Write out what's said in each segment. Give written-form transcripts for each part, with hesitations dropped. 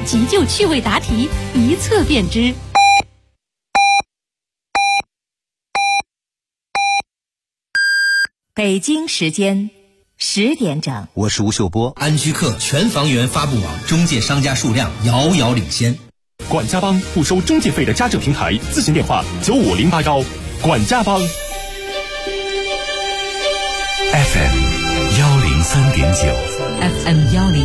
急救趣味答题，一测便知。北京时间10点整， 我是吴秀波。 安居客全房源发布网中介商家数量遥遥领先。 管家帮不收中介费的家政平台，咨询电话95081。管家帮 FM 103.9 FM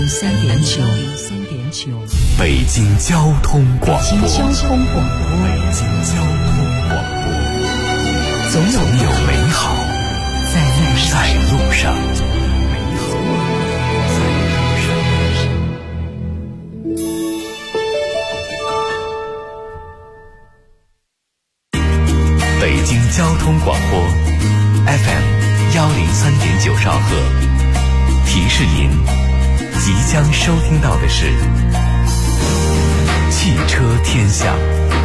103.9 北京交通广播。 北京交通广播，总有美好在路上。 北京交通广播 FM 103.9兆赫，提示您即将收听到的是汽车天下。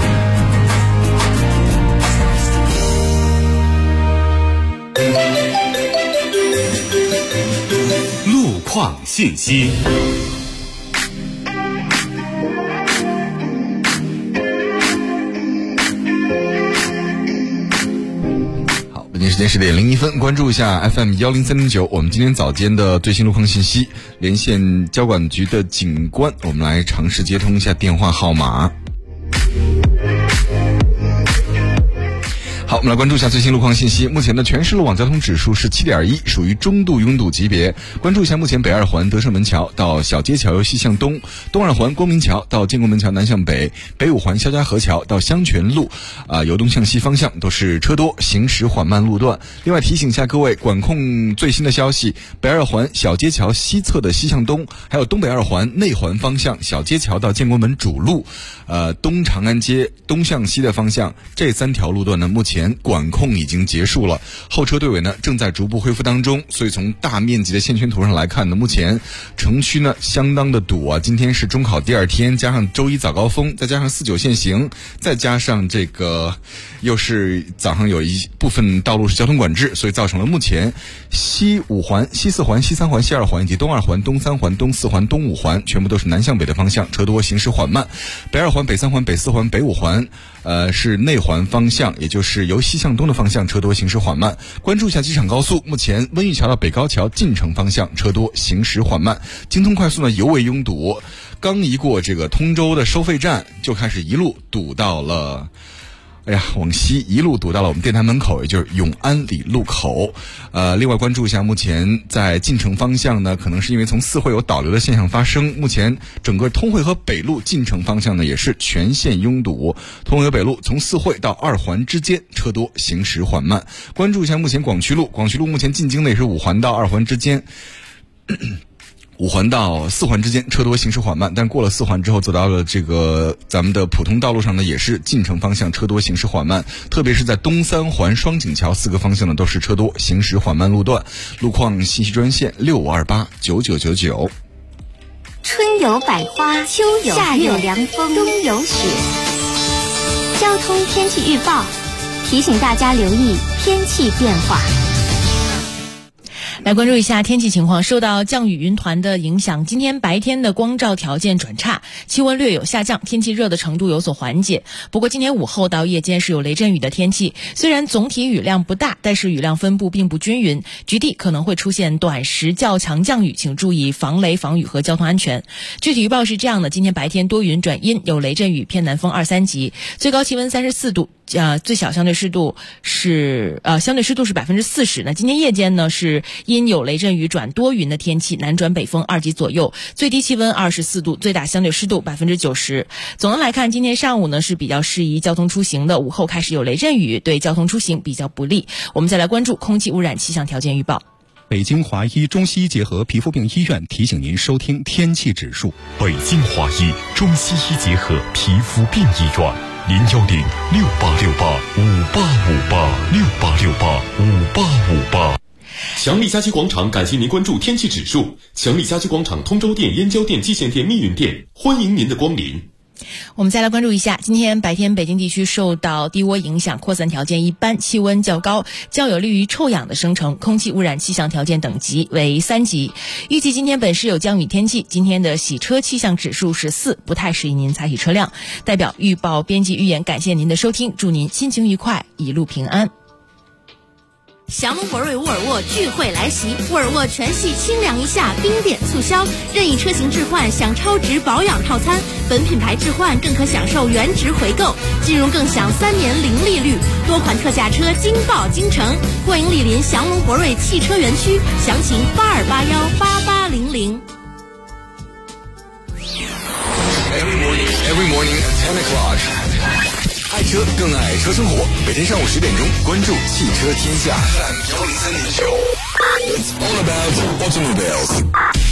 路况信息。 北京时间10点01分，关注一下 FM 103.9，我们今天早间的最新路况信息。连线交管局的警官，我们来尝试接通一下电话号码。好，我们来关注一下最新路况信息。目前的全市路网交通指数是7.1，属于中度拥堵级别。关注一下目前北二环德胜门桥到小街桥由西向东，东二环光明桥到建国门桥南向北，北五环肖家河桥到香泉路由东向西方向都是车多，行驶缓慢路段。另外提醒一下各位，管控最新的消息，北二环小街桥西侧的西向东，还有东北二环内环方向小街桥到建国门主路东长安街东向西的方向，这3条路段呢目前管控已经结束了，后车队尾呢正在逐步恢复当中。所以从大面积的线圈图上来看呢，目前城区呢相当的堵啊。今天是中考第2天，加上周一早高峰，再加上49限行，再加上这个又是早上有一部分道路是交通管制，所以造成了目前西五环、西四环、西三环、西二环以及东二环、东三环、东四环、东五环全部都是南向北的方向，车多，行驶缓慢。北二环、北三环、北四环、北五环是内环方向，也就是由西向东的方向，车多，行驶缓慢。关注一下机场高速，目前温榆桥到北高桥进城方向车多，行驶缓慢。京通快速呢尤为拥堵，刚一过这个通州的收费站，就开始一路堵到了往西一路堵到了我们电台门口，也就是永安里路口。另外关注一下，目前在进城方向呢，可能是因为从四惠有导流的现象发生，目前整个通惠河北路进城方向呢也是全线拥堵。通惠河北路从四惠到2环之间车多，行驶缓慢。关注一下目前广渠路目前进京呢也是5环到2环之间。5环到4环之间车多，行驶缓慢，但过了4环之后走到了这个咱们的普通道路上呢，也是进城方向车多，行驶缓慢，特别是在东三环双井桥4个方向呢都是车多，行驶缓慢路段。路况信息专线65289999。 春有百花，秋有夏有凉风，冬有雪。交通天气预报提醒大家留意天气变化。 来关注一下天气情况。受到降雨云团的影响，今天白天的光照条件转差，气温略有下降，天气热的程度有所缓解。不过今天午后到夜间是有雷阵雨的天气，虽然总体雨量不大，但是雨量分布并不均匀，局地可能会出现短时较强降雨，请注意防雷防雨和交通安全。具体预报是这样的：今天白天多云转阴，有雷阵雨，偏南风2、3级，最高气温34度。最小相对湿度是40%。那今天夜间呢是阴有雷阵雨转多云的天气，南转北风2级左右，最低气温24度，最大相对湿度90%。总的来看，今天上午呢是比较适宜交通出行的，午后开始有雷阵雨，对交通出行比较不利。我们再来关注空气污染气象条件预报。 北京华医中西医结合皮肤病医院提醒您收听天气指数。 北京华医中西医结合皮肤病医院，0106868585858，68685858。强力家居广场感谢您关注天气指数。强力家居广场通州店、燕郊店、蓟县店、密云店，欢迎您的光临。 我们再来关注一下，今天白天北京地区受到低涡影响，扩散条件一般，气温较高，较有利于臭氧的生成，空气污染气象条件等级为3级。预计今天本市有降雨天气，今天的洗车气象指数是4，不太适宜您擦洗车辆。代表预报编辑预言，感谢您的收听，祝您心情愉快，一路平安。 降龙博瑞沃尔沃聚会来袭，沃尔沃全系清凉一夏冰点促销，任意车型置换享超值保养套餐，本品牌置换更可享受原值回购，金融更享3年零利率，多款特价车惊爆京城，欢迎莅临降龙博瑞汽车园区，详情82818800。 Every morning at 10 o'clock. 爱车更爱车生活，每天上午10点钟，关注汽车天下 FM 103.9。It's all about automobiles。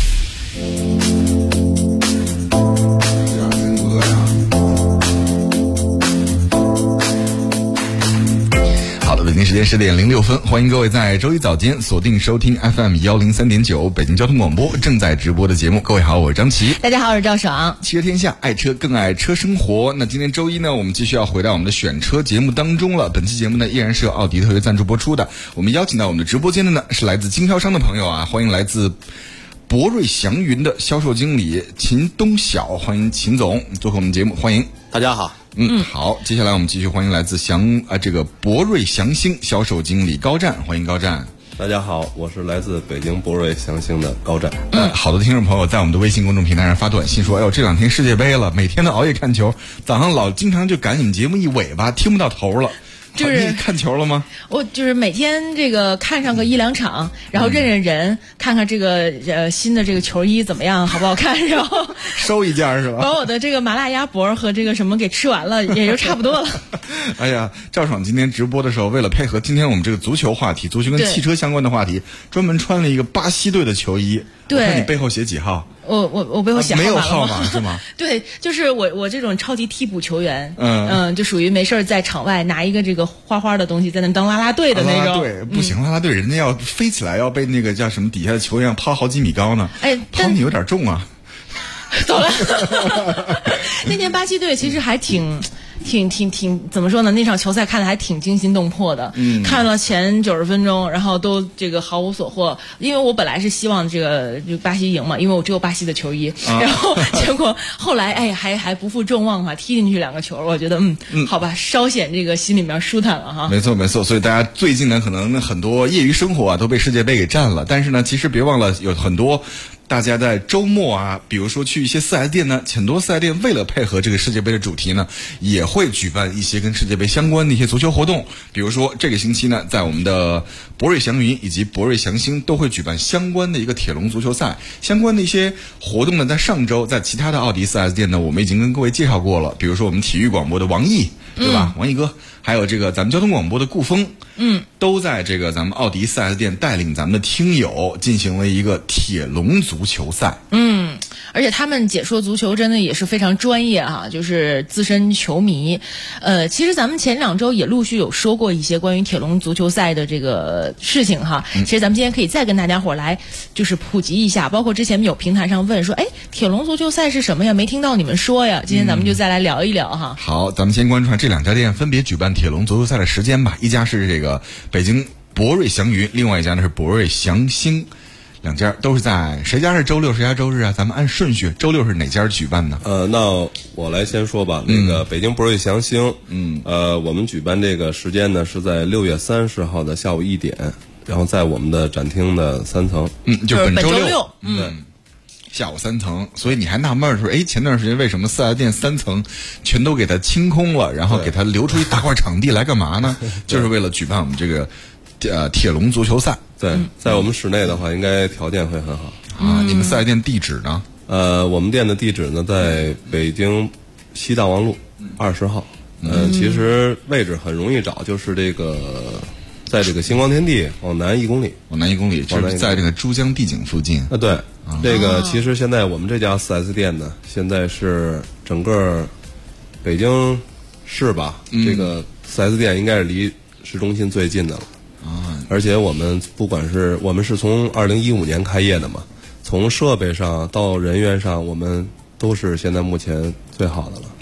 好的，北京时间10点06分，欢迎各位在周一早间锁定收听 FM 103.9北京交通广播正在直播的节目。各位好，我是张琪。 大家好，我是赵爽。 汽车天下，爱车更爱车生活。那今天周一呢，我们继续要回到我们的选车节目当中了。本期节目呢，依然是由奥迪特约赞助播出的。我们邀请到我们的直播间的呢，是来自经销商的朋友啊，欢迎来自博瑞祥云的销售经理秦东晓，欢迎秦总做客我们节目，欢迎。 大家好。 好，接下来我们继续欢迎来自这个博瑞祥兴销售经理高战，欢迎高战。 大家好，我是来自北京博瑞祥兴的高战。 好多听众朋友在我们的微信公众平台上发短信说，哎呦，这2天世界杯了，每天都熬夜看球，早上经常就赶你们节目一尾巴，听不到头了。 就是你看球了吗？ 我就是每天这个看上个1-2场，然后认人，看看这个新的这个球衣怎么样，好不好看，然后收一件是吧？ 把我的这个麻辣鸭脖和这个什么给吃完了，也就差不多了。 哎呀，赵爽今天直播的时候，为了配合今天我们这个足球话题，足球跟汽车相关的话题，专门穿了一个巴西队的球衣。 对， 我看你背后写几号？ 我背后写没有号码是吗？ 对，就是我这种超级替补球员，就属于没事在场外拿一个这个花花的东西在那当啦啦队的那种。 对，不行，啦啦队人家要飞起来，要被那个叫什么底下的球员抛好几米高呢。哎，抛你有点重啊。 走了。那年巴西队其实还挺怎么说呢？那场球赛看的还挺惊心动魄的。看了前90分钟，然后都这个毫无所获。因为我本来是希望这个就巴西赢嘛，因为我只有巴西的球衣。然后结果后来还不负众望嘛，踢进去2个球，我觉得好吧，稍显这个心里面舒坦了哈。 没错，所以大家最近呢，可能很多业余生活啊都被世界杯给占了，但是呢，其实别忘了有很多。大家在周末啊，比如说去一些 4S 店呢，很多 4S 店为了配合这个世界杯的主题呢，也会举办一些跟世界杯相关的一些足球活动。比如说这个星期呢，在我们的博瑞祥云以及博瑞祥兴都会举办相关的一个铁笼足球赛，相关的一些活动呢，在上周在其他的奥迪 4S 店呢，我们已经跟各位介绍过了。比如说我们体育广播的王毅，对吧？王毅哥，还有这个咱们交通广播的顾峰，都在这个咱们奥迪 4S 店带领咱们的听友进行了一个铁笼足球赛。 而且他们解说足球真的也是非常专业哈，就是资深球迷。其实咱们前2周也陆续有说过一些关于铁笼足球赛的这个事情哈。其实咱们今天可以再跟大家伙来就是普及一下，包括之前有平台上问说，哎，铁笼足球赛是什么呀？没听到你们说呀。今天咱们就再来聊一聊哈。 好，咱们先关注这2家店分别举办铁笼足球赛的时间吧。一家是这个北京博瑞祥云，另外一家呢是博瑞祥兴。2家都是在谁家是周六谁家周日啊？咱们按顺序，周六是哪家举办呢？ 那我来先说吧。那个北京博瑞祥兴，我们举办这个时间呢是在6月30号的下午1点，然后在我们的展厅的3层， 就本周六， 下午3层。所以你还纳闷说，哎，前段时间为什么4S店3层全都给它清空了，然后给它留出一大块场地来干嘛呢？就是为了举办我们这个铁笼足球赛。 对，在我们室内的话，应该条件会很好啊。你们4S店地址呢？ 我们店的地址呢在北京西大王路20号。其实位置很容易找，就是这个在这个星光天地往南1公里， 就是在这个珠江帝景附近。 对，这个其实现在我们这家 4S 店呢，现在是整个北京市吧，这个 4S 店应该是离市中心最近的了。而且我们我们是从2015年开业的嘛，从设备上到人员上，我们都是现在目前最好的了。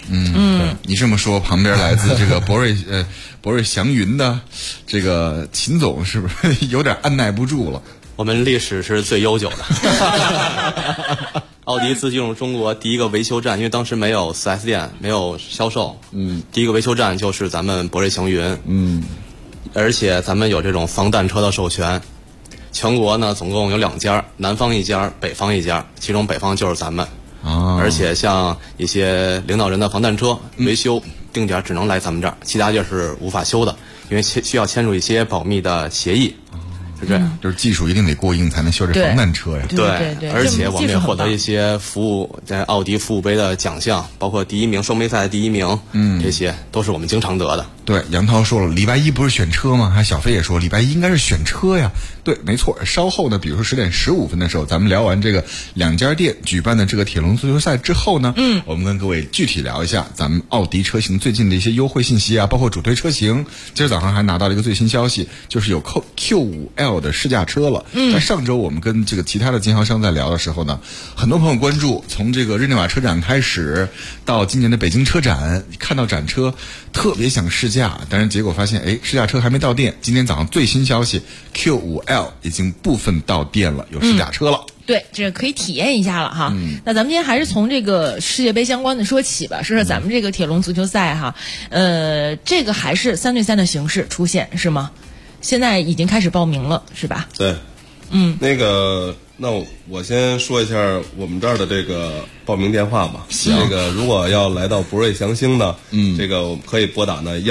你这么说，旁边来自这个博瑞祥云的这个秦总是不是有点按耐不住了？ 我们历史是最悠久的。奥迪自进入中国第一个维修站，因为当时没有 4S 店，没有销售，第一个维修站就是咱们博瑞祥云，而且咱们有这种防弹车的授权。全国呢总共有2家，南方1家，北方1家，其中北方就是咱们。而且像一些领导人的防弹车维修定点只能来咱们这儿，其他地儿是无法修的，因为需要签署一些保密的协议。是这样， 就是技术一定得过硬才能修这防弹车呀。 对，而且我们也获得一些服务，在奥迪服务杯的奖项，包括第1名、双杯赛第1名，这些都是我们经常得的。 对，杨涛说了，礼拜一不是选车吗？还小飞也说，礼拜一应该是选车呀。对，没错。稍后呢，比如说10点15分的时候，咱们聊完这个2家店举办的这个铁龙足球赛之后呢，我们跟各位具体聊一下咱们奥迪车型最近的一些优惠信息啊，包括主推车型。今儿早上还拿到了一个最新消息，就是有 Q5L 的试驾车了。在上周我们跟这个其他的经销商在聊的时候呢，很多朋友关注，从这个日内瓦车展开始到今年的北京车展，看到展车特别想试驾，但是结果发现试驾车还没到店。今天早上最新消息 Q5L 已经部分到店了，有试驾车了。 对，这个可以体验一下了哈。那咱们今天还是从这个世界杯相关的说起吧，说说咱们这个铁龙足球赛哈。这个还是3对3的形式出现是吗？现在已经开始报名了是吧？ 对，那我先说一下我们这儿的这个报名电话吧。这个如果要来到博瑞祥兴呢，这个我们可以拨打呢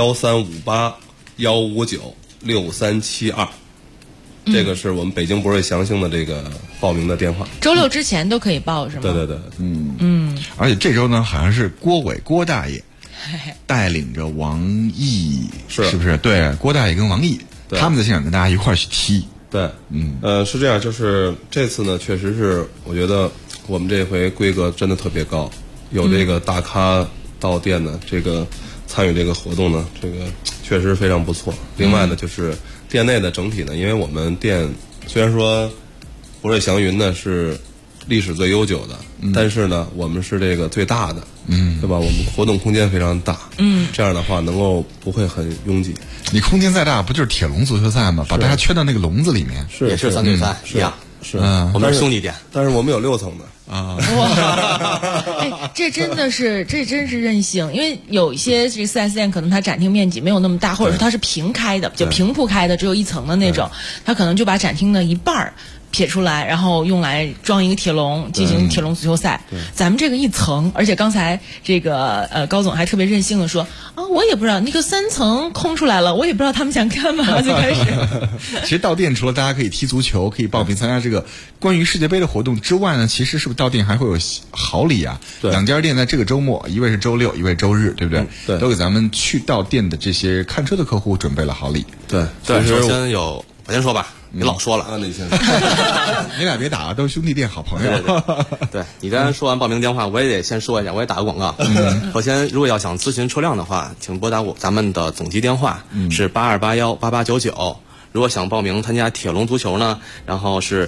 1358-159-6372。这个是我们北京博瑞祥兴的这个报名的电话。 周6之前都可以报是吗？ 对， 而且这周呢，好像是郭大爷带领着王毅，是不是？对，郭大爷跟王毅，他们在现场跟大家一块儿去踢。 对，是这样，就是这次呢，确实是我觉得我们这回规格真的特别高，有这个大咖到店呢，这个参与这个活动呢，这个确实非常不错。另外呢，就是店内的整体呢，因为我们店虽然说博瑞祥云呢是历史最悠久的，但是呢，我们是这个最大的，对吧？我们活动空间非常大，这样的话能够不会很拥挤。 你空间再大，不就是铁龙足球赛吗？把大家圈到那个笼子里面， 也是3对3一样。 是， 我们是兄弟店， 但是我们有6层的啊！哇，这真是任性，因为有一些这 4S 店可能它展厅面积没有那么大，或者说它是平开的，就平铺开的，只有1层的那种，它可能就把展厅的一半撇出来，然后用来装一个铁笼进行铁笼足球赛。咱们这个1层，而且刚才这个高总还特别任性的说啊，我也不知道那个3层空出来了，我也不知道他们想干嘛就开始。 其实到店除了大家可以踢足球，可以报名参加这个关于世界杯的活动之外呢，其实是不是到店还会有好礼啊？2家店在这个周末，一位是周6，一位周日，对不对？ 对， 都给咱们去到店的这些看车的客户准备了好礼。 对， 首先我先说吧。你老说了， 你先你俩别打，都是兄弟店好朋友。 对，你刚才说完报名电话，我也得先说一下，我也打个广告。首先，如果要想咨询车辆的话，请拨打咱们的总机电话是82818899。如果想报名参加铁龙足球呢，然后是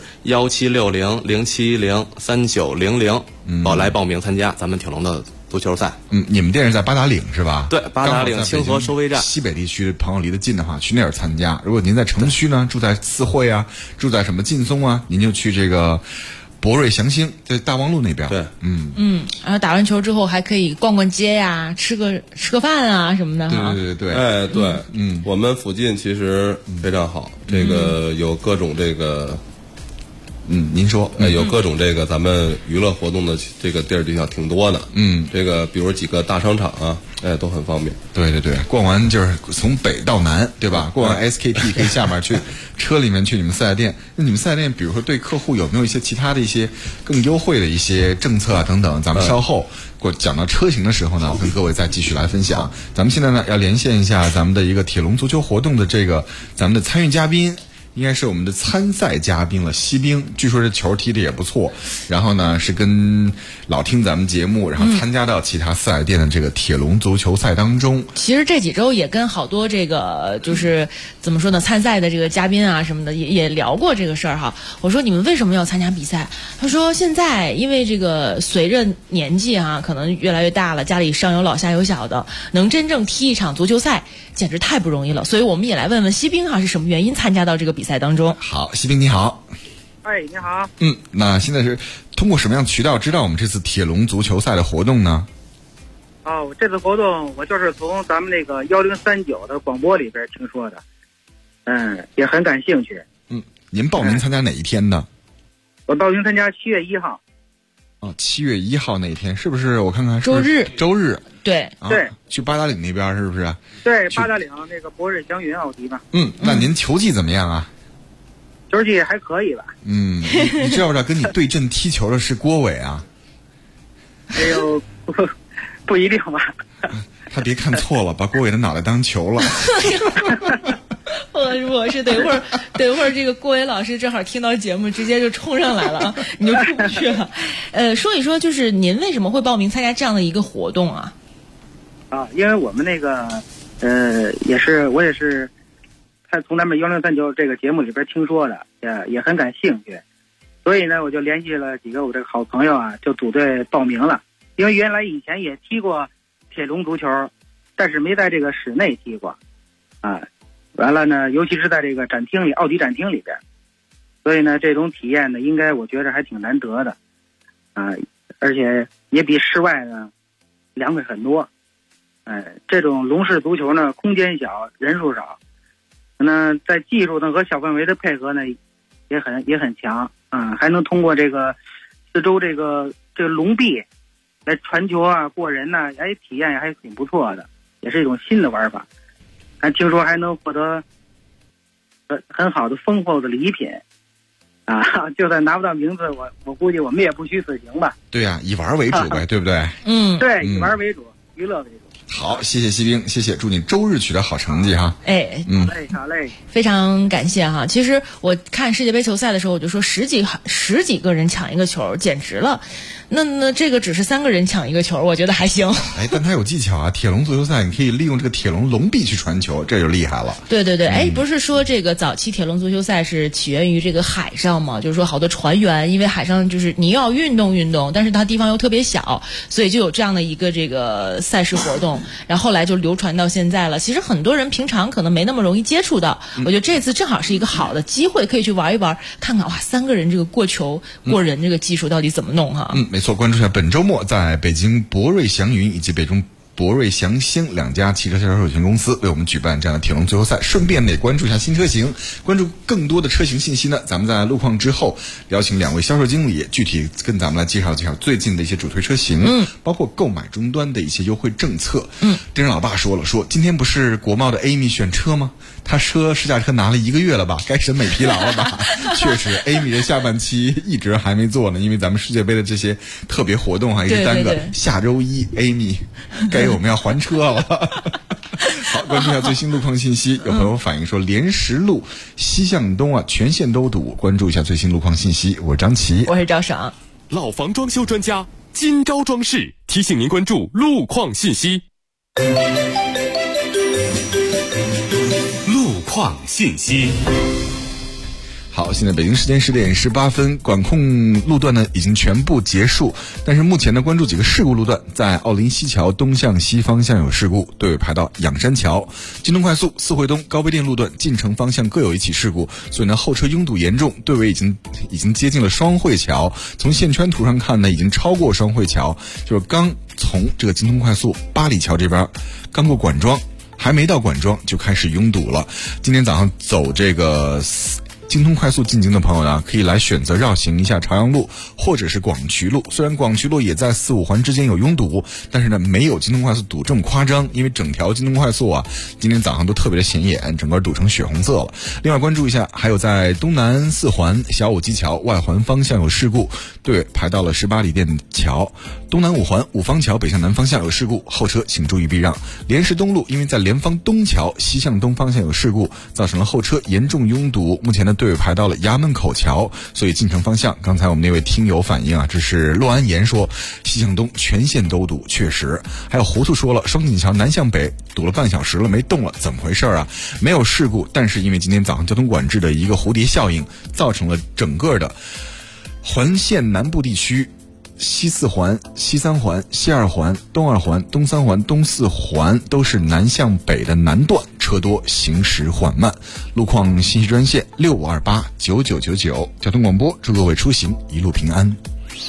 1760-070-3900，来报名参加咱们铁龙的足球赛。 你们店是在八达岭是吧？ 对，八达岭清河收费站。 西北地区的朋友离得近的话，去那儿参加。如果您在城区呢，住在四惠啊，住在什么劲松啊，您就去这个博瑞祥兴，在大望路那边。 对， 然后打完球之后还可以逛逛街呀，吃个饭啊什么的哈。 对，我们附近其实非常好，这个有各种这个。 您说， 有各种这个咱们娱乐活动的这个地儿地方挺多的，这个比如几个大商场啊，都很方便。 对，逛完就是从北到南，对吧？逛完 SKP 可以下面去车里面去你们4S店。那你们4S店，比如说对客户有没有一些其他的一些更优惠的一些政策啊等等？咱们稍后讲到车型的时候呢，跟各位再继续来分享。咱们现在呢要连线一下咱们的一个铁龙足球活动的这个咱们的参与嘉宾。 应该是我们的参赛嘉宾了，西兵。据说这球踢得也不错，然后呢是跟老听咱们节目，然后参加到其他四 S 店的这个铁笼足球赛当中。 其实这几周也跟好多这个就是怎么说呢，参赛的这个嘉宾啊什么的也聊过这个事儿哈。我说你们为什么要参加比赛？他说现在因为这个随着年纪啊，可能越来越大了，家里上有老下有小的，能真正踢一场足球赛简直太不容易了。所以我们也来问问西兵哈，是什么原因参加到这个比赛当中？ 好，西兵你好。 哎，你好。 那现在是通过什么样渠道知道我们这次铁笼足球赛的活动呢？ 哦，这次活动我就是从咱们那个1039的广播里边听说的，也很感兴趣。 您报名参加哪一天呢？ 我报名参加7月1号。 哦，7月1号那一天是不是？我看看， 周日。 对、 对，去八达岭那边是不是？ 对，八达岭那个博瑞祥云奥迪嘛。 那您球技怎么样啊？ 球技还可以吧。 你知道不知道跟你对阵踢球的是郭伟啊？ 哎呦，不一定吧。 他别看错了，把郭伟的脑袋当球了。 我是等一会儿这个郭伟老师正好听到节目，直接就冲上来了，你就出不去了。说一说，就是您为什么会报名参加这样的一个活动啊？ 因为我们那个我也是从咱们1039这个节目里边听说的，也很感兴趣，所以呢我就联系了几个我这个好朋友啊，就组队报名了。因为原来以前也踢过铁笼足球，但是没在这个室内踢过完了呢，尤其是在这个展厅里，奥迪展厅里边，所以呢这种体验呢应该我觉得还挺难得的而且也比室外呢凉快很多。这种笼式足球呢，空间小，人数少，那在技术呢和小范围的配合呢也很强还能通过这个四周这个笼壁来传球啊、过人呐，体验也还挺不错的，也是一种新的玩法。还听说还能获得很好的丰厚的礼品就算拿不到名字，我估计我们也不虚此行吧。 对呀，以玩为主呗，对不对？ 对，以玩为主，娱乐为主。 好，谢谢西兵，谢谢，祝你周日取得好成绩哈。 好嘞， 非常感谢哈。其实我看世界杯球赛的时候，我就说十几个人抢一个球，简直了。那这个只是3个人抢一个球，我觉得还行。 但他有技巧啊！铁笼足球赛，你可以利用这个铁笼壁去传球，这就厉害了。 对，不是说这个早期铁笼足球赛是起源于这个海上嘛？就是说好多船员因为海上就是你要运动，但是它地方又特别小，所以就有这样的一个这个赛事活动，然后后来就流传到现在了。其实很多人平常可能没那么容易接触到，我觉得这次正好是一个好的机会，可以去玩一玩，看看哇，3个人这个过球过人这个技术到底怎么弄哈。 没错，关注一下本周末在北京博瑞祥云以及北中博瑞祥兴2家汽车销售有限公司为我们举办这样的铁笼足球赛，顺便也关注一下新车型。关注更多的车型信息呢，咱们在路况之后邀请2位销售经理具体跟咱们来介绍最近的一些主推车型，包括购买终端的一些优惠政策。丁老爸说今天不是国贸的 Amy 选车吗？他试驾车拿了1个月了吧，该审美疲劳了吧？确实 Amy 的下半期一直还没做呢，因为咱们世界杯的这些特别活动一直耽搁。下周一 Amy 该我们要还车了。好，关注一下最新路况信息。有朋友反映说莲石路西向东全线都堵，关注一下最新路况信息。我是张琪， 我是赵爽。 老房装修专家金招装饰提醒您关注路况信息。路况信息。 好，现在北京时间10点18分，管控路段呢已经全部结束，但是目前呢关注几个事故路段，在奥林西桥东向西方向有事故，队尾排到仰山桥，京东快速四惠东高碑店路段进城方向各有一起事故，所以呢后车拥堵严重，队尾已经接近了双汇桥，从线圈图上看呢已经超过双汇桥，就是刚从这个京东快速八里桥这边刚过管庄，还没到管庄就开始拥堵了。今天早上走这个京通快速进京的朋友呢，可以来选择绕行一下朝阳路或者是广渠路。虽然广渠路也在4、5环之间有拥堵，但是呢没有京通快速堵这么夸张，因为整条京通快速啊今天早上都特别的显眼，整个堵成血红色了。另外关注一下，还有在东南4环小武基桥外环方向有事故，队排到了18里店桥。东南5环五方桥北向南方向有事故，后车请注意避让。莲石东路因为在莲芳东桥西向东方向有事故，造成了后车严重拥堵，目前的队伍排到了衙门口桥，所以进城方向，刚才我们那位听友反映啊，这是洛安言说西向东全线都堵，确实。还有糊涂说了，双锦桥南向北堵了半小时了没动了，怎么回事啊？没有事故，但是因为今天早上交通管制的一个蝴蝶效应，造成了整个的环线南部地区西4环、西3环、西2环、东2环、东3环、东4环都是南向北的南段，车多，行驶缓慢。路况信息专线65289999，交通广播，祝各位出行一路平安。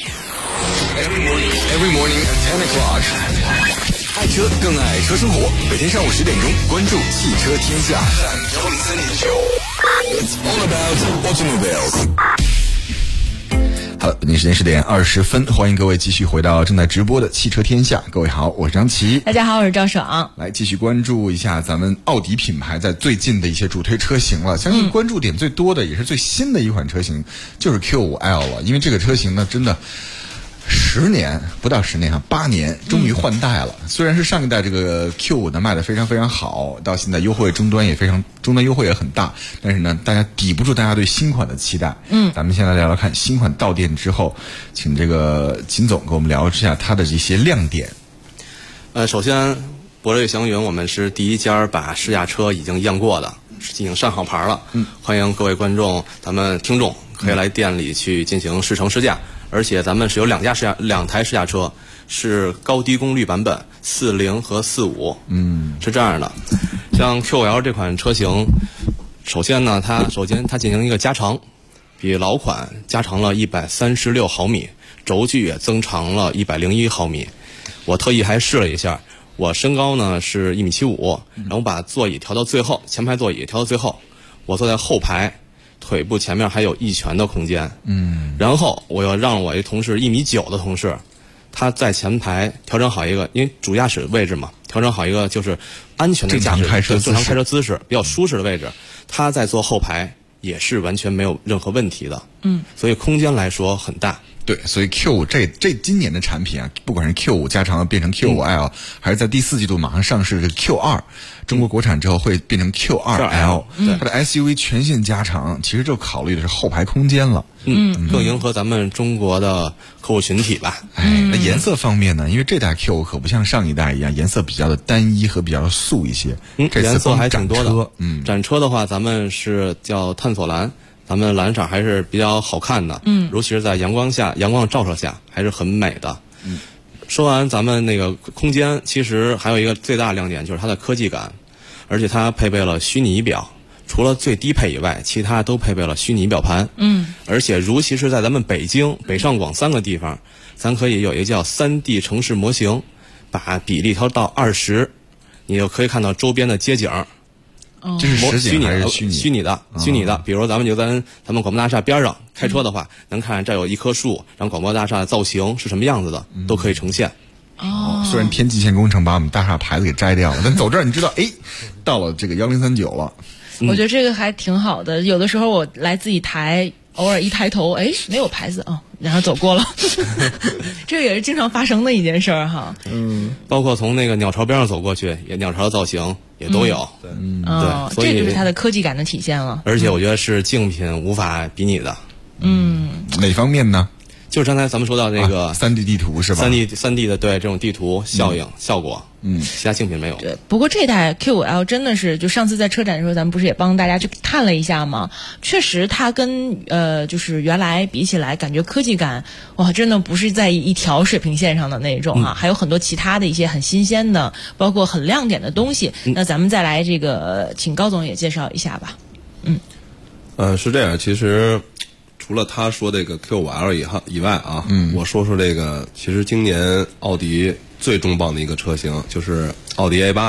Every morning at 10 o'clock， 爱车更爱车生活，每天上午10点钟，关注汽车天下。It's all about automobiles。 好，本地时间10点20分，欢迎各位继续回到正在直播的汽车天下。各位好，我是张琪。 大家好，我是赵爽。 来继续关注一下咱们奥迪品牌在最近的一些主推车型了。相信关注点最多的也是最新的一款车型，就是 Q5L 了。因为这个车型呢，真的不到10年啊，8年终于换代了。虽然是上一代这个 Q5 呢卖得非常非常好，到现在优惠终端优惠也很大，但是呢，大家抵不住大家对新款的期待。咱们先来聊聊看新款到店之后，请这个秦总给我们聊一下它的这些亮点。 首先，博瑞祥云我们是第一家把试驾车已经验过的，已经上好牌了。欢迎各位观众，咱们听众可以来店里去进行试乘试驾。而且咱们是有两台试驾车，是高低功率版本40和45。是这样的，像 Q5L 这款车型，首先它进行一个加长，比老款加长了136毫米，轴距也增长了101毫米。我特意还试了一下，我身高呢是1.75米，然后把座椅调到最后，前排座椅调到最后，我坐在后排，腿部前面还有1拳的空间。然后我又让我一同事1.9米的同事，他在前排调整好一个，因为主驾驶位置嘛，调整好一个就是安全的驾驶正常开车姿势比较舒适的位置，他在坐后排也是完全没有任何问题的。所以空间来说很大。 对，所以 Q5 这今年的产品啊，不管是 Q5 加长变成 Q5L，还是在第4季度马上上市的 Q2，中国国产之后会变成 Q2L，它的 SUV 全线加长，其实就考虑的是后排空间了。 更迎合咱们中国的客户群体吧。 那颜色方面呢？因为这代 Q5 可不像上一代一样，颜色比较的单一和比较的素一些。这次颜色还挺多的。展车的话，咱们是叫探索蓝。咱们蓝色还是比较好看的，尤其是在阳光照射下还是很美的。说完咱们那个空间，其实还有一个最大亮点就是它的科技感，而且它配备了虚拟仪表，除了最低配以外，其他都配备了虚拟仪表盘。而且尤其是在咱们北京、北上广3个地方，咱可以有一个叫3D 城市模型，把比例调到20，你就可以看到周边的街景。 这是实景还是虚拟的，比如咱们就在咱们广播大厦边上开车的话，能看这有一棵树，然后广播大厦的造型是什么样子的，都可以呈现。 虽然天际线工程把我们大厦牌子给摘掉了，但走这儿你知道，到了这个1039了。 我觉得这个还挺好的，有的时候我来自己抬，偶尔一抬头，没有牌子然后走过了，这个也是经常发生的一件事儿哈。 包括从那个鸟巢边上走过去，也鸟巢的造型也都有。对，所以这就是它的科技感的体现了。 而且我觉得是竞品无法比拟的。 哪方面呢？ 就是刚才咱们说到这个 3D 地图是吧 ？3D 的对这种地图效果，其他竞品没有。 对，不过这代 Q5L 真的是，就上次在车展的时候，咱们不是也帮大家去看了一下吗？确实，它跟就是原来比起来，感觉科技感真的不是在一条水平线上的那种还有很多其他的一些很新鲜的，包括很亮点的东西。那咱们再来这个，请高总也介绍一下吧。 是这样，其实。除了他说这个 Q5L 以外我说这个，其实今年奥迪最重磅的一个车型就是奥迪 A8L。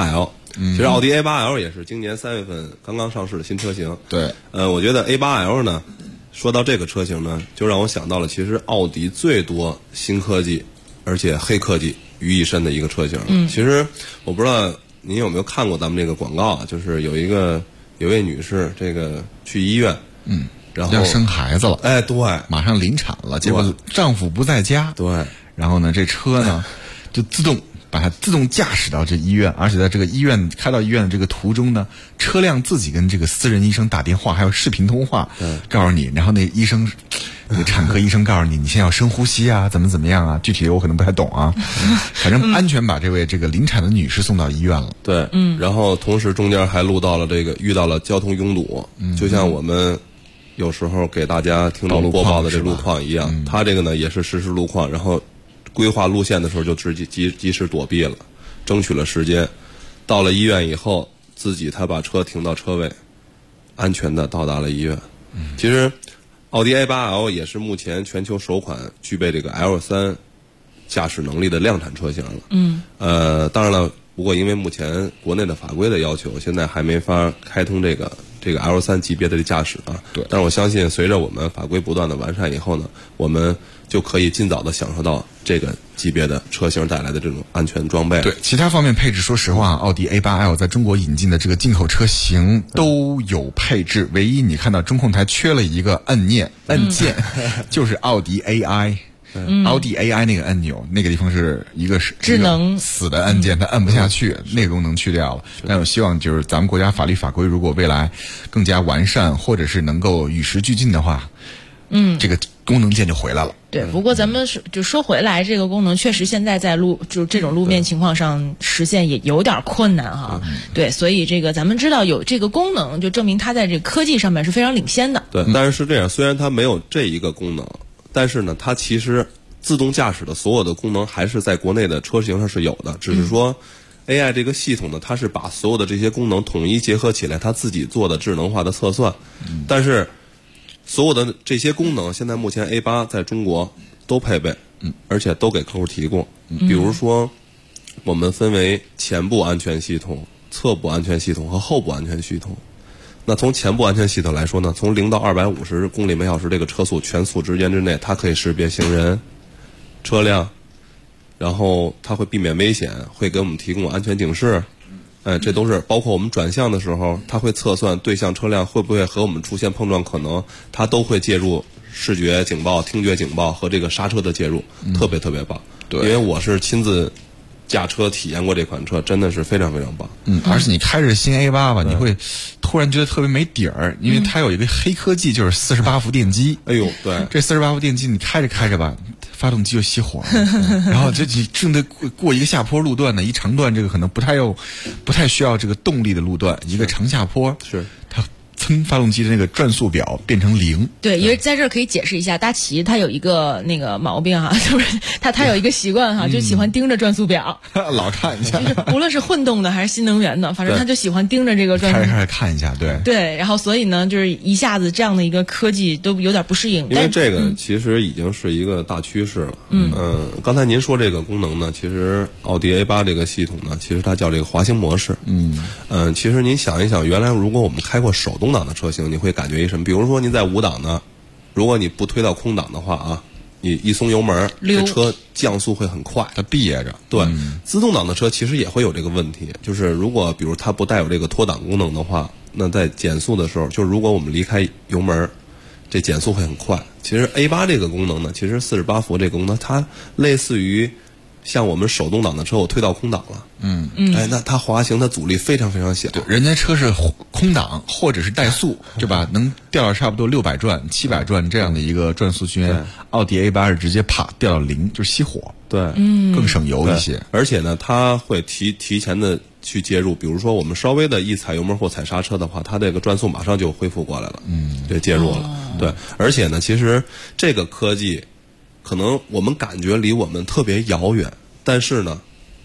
其实奥迪 A8L 也是今年3月份刚刚上市的新车型。 对， 我觉得 A8L 呢，说到这个车型呢，就让我想到了其实奥迪最多新科技而且黑科技于一身的一个车型。其实我不知道您有没有看过咱们这个广告啊，就是有位女士这个去医院，然后要生孩子了， 哎，对， 马上临产了，结果丈夫不在家， 对， 然后呢，这车呢就把它自动驾驶到这医院，而且在这个医院开到医院的这个途中呢，车辆自己跟这个私人医生打电话，还有视频通话，告诉你，然后那医生。那个产科医生告诉你，你现在要深呼吸啊，怎么样啊？具体的我可能不太懂啊，反正安全把这位这个临产的女士送到医院了。 对，然后同时中间还遇到了交通拥堵，就像我们有时候给大家听众播报的这路况一样，他这个呢也是实时路况，然后规划路线的时候就及时躲避了，争取了时间。到了医院以后，他把车停到车位，安全的到达了医院。其实奥迪 A8L 也是目前全球首款具备这个 L3驾驶能力的量产车型了。当然了，不过因为目前国内的法规的要求，现在还没法开通这个 L3级别的驾驶啊。 对。 但是我相信，随着我们法规不断的完善以后呢，我们就可以尽早的享受到这个级别的车型带来的这种安全装备。 对，其他方面配置，说实话，奥迪 A8L 在中国引进的这个进口车型都有配置，唯一你看到中控台缺了一个按键，就是奥迪 AI。奥迪 AI 那个按钮，那个地方是一个智能死的按键，它按不下去，那个功能去掉了。但我希望就是咱们国家法律法规如果未来更加完善，或者是能够与时俱进的话，这个功能键就回来了。 对，不过咱们说回来，这个功能确实现在在这种路面情况上实现也有点困难哈。对，所以这个咱们知道有这个功能，就证明它在这个科技上面是非常领先的。 对，但是这样，虽然它没有这一个功能，但是呢，它其实自动驾驶的所有的功能还是在国内的车型上是有的，只是说 AI 这个系统呢，它是把所有的这些功能统一结合起来，它自己做的智能化的测算。但是所有的这些功能，现在目前 A8 在中国都配备，而且都给客户提供。比如说，我们分为前部安全系统、侧部安全系统和后部安全系统。那从前部安全系统来说呢，从0到250公里每小时这个车速全速之间之内，它可以识别行人、车辆，然后它会避免危险，会给我们提供安全警示。这都是包括我们转向的时候，它会测算对向车辆会不会和我们出现碰撞可能，它都会介入视觉警报、听觉警报和这个刹车的介入，特别特别棒。对，因为我是亲自驾车体验过这款车，真的是非常非常棒。 而且你开着新 A8 吧，你会突然觉得特别没底儿，因为它有一个黑科技，就是48伏电机。 哎呦，对， 这48伏电机你开着吧，发动机就熄火了，然后你正在过一个下坡路段呢，一长段这个可能不太需要这个动力的路段，一个长下坡是它。发动机的那个转速表变成0。 对，因为在这儿可以解释一下，大齐他有一个那个毛病哈，就是他有一个习惯哈，就喜欢盯着转速表， 老看一下， 就是无论是混动的还是新能源的，反正他就喜欢盯着这个转速表， 开始看一下，对， 然后所以呢，就是一下子这样的一个科技都有点不适应。 因为这个其实已经是一个大趋势了。刚才您说这个功能呢，其实奥迪 A8 这个系统呢，其实它叫这个滑行模式。其实您想一想，原来如果我们开过手动挡的车型，你会感觉一什么？比如说您在5档呢，如果你不推到空档的话啊，你一松油门，这车降速会很快， 它憋着。 对，自动挡的车其实也会有这个问题，就是如果比如它不带有这个脱档功能的话，那在减速的时候，就是如果我们离开油门，这减速会很快。其实 A8 这个功能呢，其实48伏这个功能，它类似于像我们手动挡的车，我推到空档了，那它滑行的阻力非常非常小。 对，人家车是空档或者是怠速，对吧？能掉到差不多600转、700转这样的一个转速区间。奥迪 A8 是直接掉到0，就是熄火。 对， 更省油一些。 而且呢，它会提前的去介入，比如说我们稍微的一踩油门或踩刹车的话，它这个转速马上就恢复过来了。对，介入了。对，而且呢，其实这个科技可能我们感觉离我们特别遥远，但是呢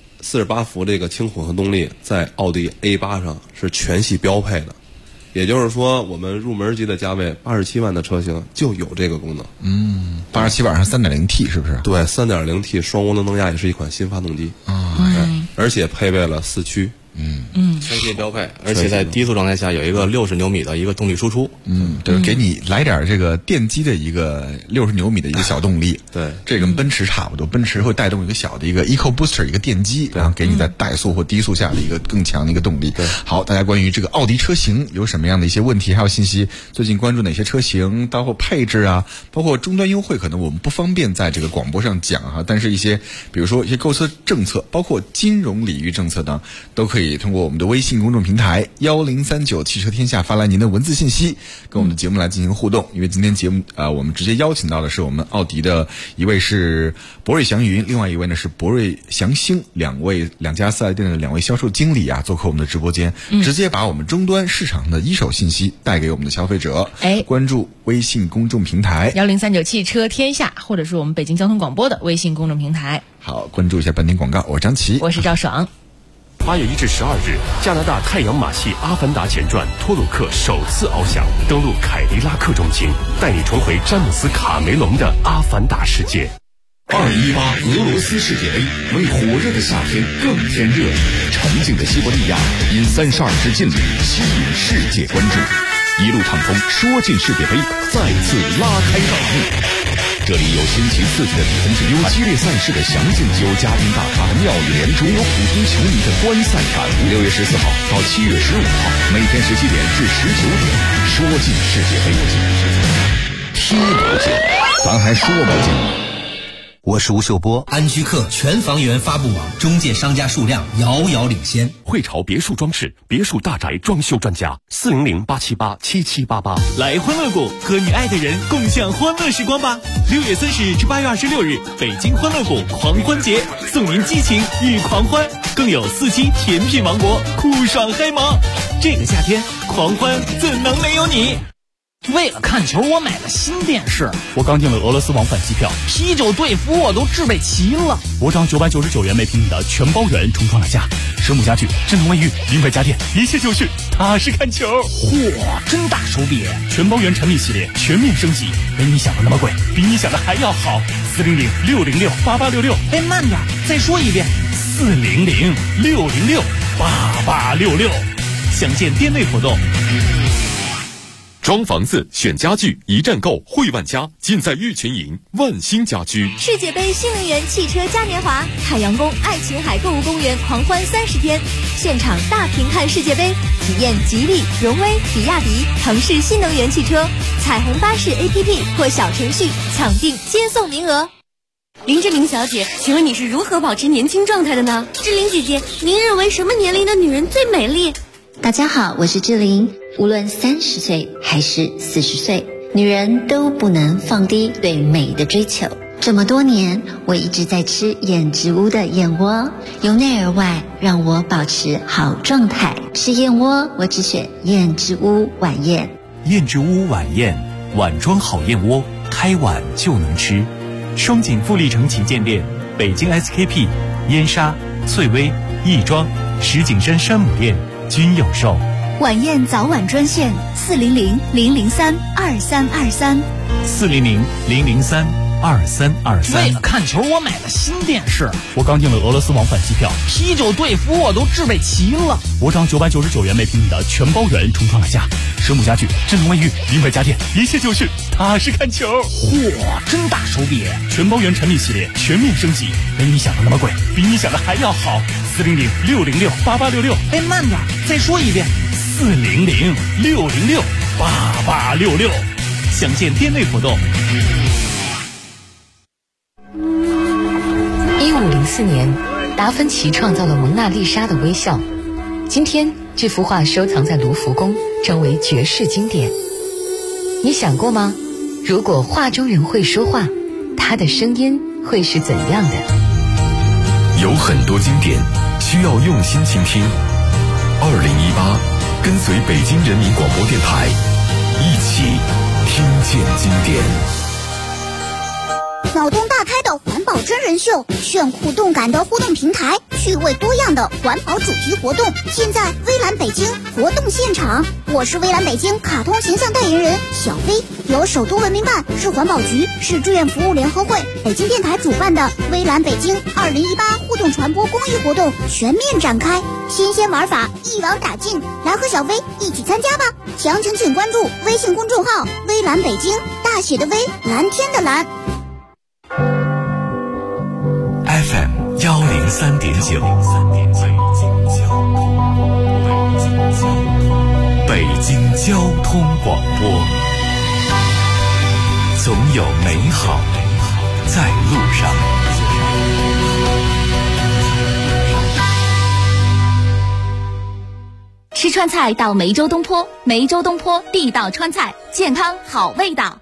，48伏这个轻混合动力在奥迪 A8 上是全系标配的，也就是说，我们入门级的价位87万的车型就有这个功能。 87晚上 3.0T 是不是？ 对， 3.0T 双涡轮增压也是一款新发动机而且配备了4驱。 界标配，而且在低速状态下有一个60牛米的一个动力输出。 对，给你来点这个电机的一个60牛米的一个小动力。 对， 这跟奔驰差不多，奔驰会带动一个小的一个 EcoBooster 一个电机，然后给你在怠速或低速下的一个更强的一个动力。 对， 好，大家关于这个奥迪车型有什么样的一些问题还有信息，最近关注哪些车型，包括配置啊，包括终端优惠，可能我们不方便在这个广播上讲啊，但是一些比如说一些购车政策，包括金融领域政策等，都可以通过我们的微信公众平台1039汽车天下发来您的文字信息，跟我们的节目来进行互动。因为今天节目我们直接邀请到的是我们奥迪的一位是博瑞祥云，另外一位呢是博瑞祥星，两家4S店的2位销售经理啊，做客我们的直播间，直接把我们终端市场的一手信息带给我们的消费者。关注微信公众平台 1039汽车天下，或者是我们北京交通广播的微信公众平台。 好，关注一下半点广告，我是张琪， 我是赵爽。 8月1至12日，加拿大太阳马戏《阿凡达前传》托鲁克首次翱翔，登陆凯迪拉克中心，带你重回詹姆斯·卡梅隆的阿凡达世界。 2018俄罗斯世界杯为火热的夏天更添热力，沉静的西伯利亚因32支劲旅吸引世界关注，一路畅通说进世界杯再次拉开大幕。这里有新奇刺激的比分之有激烈赛事的详尽，有嘉宾大咖的妙语连珠，有普通球迷的观赛感。6月14号到7月15号，每天17点至19点，说进世界杯，踢不进，咱还说不进。 我是吴秀波，安居客全房源发布网中介商家数量遥遥领先。 汇潮别墅装饰，别墅大宅装修专家，400-878-7788。 来欢乐谷，和你爱的人共享欢乐时光吧！6月30日至8月26日，北京欢乐谷狂欢节，送您激情与狂欢，更有4期甜品王国，酷爽嗨萌。这个夏天，狂欢怎能没有你？ 为了看球，我买了新电视。 我刚订了俄罗斯往返机票， 啤酒队服我都置备齐了。 我找999元每平米的全包圆重创了价，生木家具、智能卫浴、名牌家电，一切就是踏实看球。 嚯，真大手笔！ 全包圆产品系列全面升级，没你想的那么贵，比你想的还要好。400-606-8866。 哎，慢点，再说一遍。 400-606-8866。 详见店内活动。 装房子选家具，一站购汇万家，尽在玉群营万兴家居。 世界杯新能源汽车嘉年华，海洋宫爱琴海购物公园狂欢30天，现场大屏看世界杯，体验吉利、荣威、比亚迪、腾势新能源汽车，彩虹巴士 APP 或小程序抢订接送名额。 林志玲小姐，请问你是如何保持年轻状态的呢？ 志玲姐姐，您认为什么年龄的女人最美丽？ 大家好，我是志玲。无论30岁还是40岁，女人都不能放低对美的追求。这么多年，我一直在吃燕之屋的燕窝，由内而外让我保持好状态。吃燕窝，我只选燕之屋晚宴。 燕之屋晚宴，碗装好燕窝，开碗就能吃。双井富力城旗舰店、北京 SKP、燕莎、翠微、亦庄、石景山山姆店均有售。 晚宴早晚专线400-003-2323。 400-003-2323。 为了看球，我买了新电视。 我刚订了俄罗斯往返机票， 啤酒队服我都置备齐了。 我找999元每平米的全包圆重创了价，生木家具、智能卫浴、名牌家电，一切就是踏实看球。 嚯，真大手笔！ 全包圆产品系列全面升级，没你想的那么贵，比你想的还要好。400-606-8866。 哎，慢点，再说一遍。 400-606-8866。详见店内活动。 1504年，达芬奇创造了蒙娜丽莎的微笑。今天，这幅画收藏在卢浮宫，成为绝世经典。你想过吗？如果画中人会说话，他的声音会是怎样的？ 有很多经典需要用心倾听。2018，跟随北京人民广播电台，一起听见经典。 脑洞大开的环保真人秀，炫酷动感的互动平台，趣味多样的环保主题活动，现在微蓝北京活动现场，我是微蓝北京卡通形象代言人小飞，由首都文明办、市环保局、市志愿服务联合会、北京电台主办的微蓝北京2018互动传播公益活动全面展开，新鲜玩法一网打尽，来和小飞一起参加吧！详情请关注微信公众号微蓝北京，大写的微，蓝天的蓝。 FM 103.9，北京交通广播，总有美好在路上。 吃川菜到梅州东坡，梅州东坡地道川菜，健康好味道。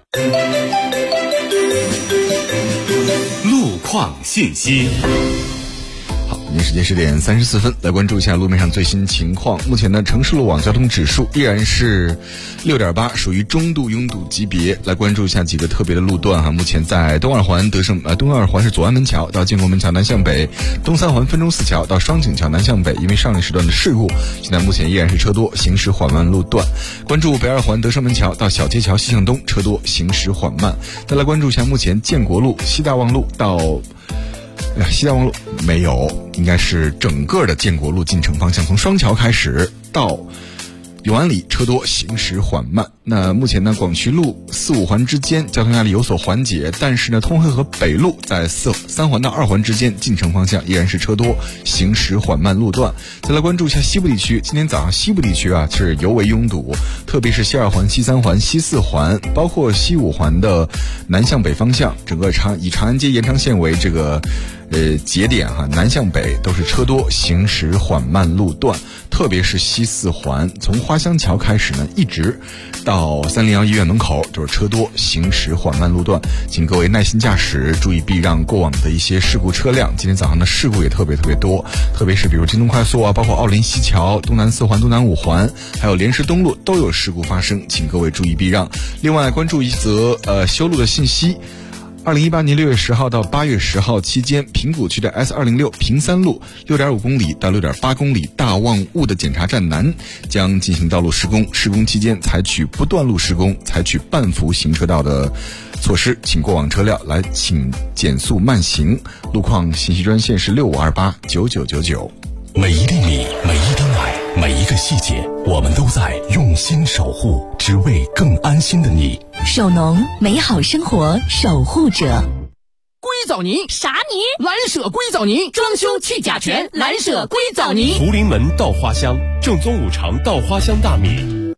路况信息。 好，北京时间10点34分，来关注一下路面上最新情况。目前呢，城市路网交通指数依然是6.8，属于中度拥堵级别。来关注一下几个特别的路段哈。目前在东二环东二环是左安门桥到建国门桥南向北，东三环分钟寺桥到双井桥南向北，因为上一时段的事故，现在目前依然是车多，行驶缓慢路段。关注北二环德胜门桥到小街桥西向东，车多，行驶缓慢。再来关注一下目前建国路西大望路到西大望路没有，应该是整个的建国路进城方向，从双桥开始到永安里车多，行驶缓慢。那目前呢，广渠路4、5环之间交通压力有所缓解，但是呢，通惠河北路在3环到2环之间进城方向依然是车多，行驶缓慢路段。再来关注一下西部地区，今天早上西部地区是尤为拥堵，特别是西2环、西3环、西4环，包括西5环的南向北方向，整个以长安街延长线为这个节点南向北都是车多，行驶缓慢路段。特别是西4环，从花乡桥开始呢，一直到301医院门口就是车多，行驶缓慢路段，请各位耐心驾驶，注意避让过往的一些事故车辆。今天早上的事故也特别多，特别是比如京东快速包括奥林西桥、东南4环、东南5环，还有莲石东路都有事故发生，请各位注意避让。另外关注一则修路的信息。2018年6月10号到8月10号期间，平谷区的 S206 平三路 6.5 公里到 6.8 公里大望雾的检查站南将进行道路施工，施工期间采取不断路施工，采取半幅行车道的措施，请过往车辆请减速慢行。路况信息专线是65289999。 每一粒米，每一滴奶，每一个细节，我们都在用心守护，只为更安心的你。 手农，美好生活守护者。 硅藻泥啥泥？ 蓝舍硅藻泥，装修去甲醛，蓝舍硅藻泥。 福临门稻花香，正宗五常稻花香大米。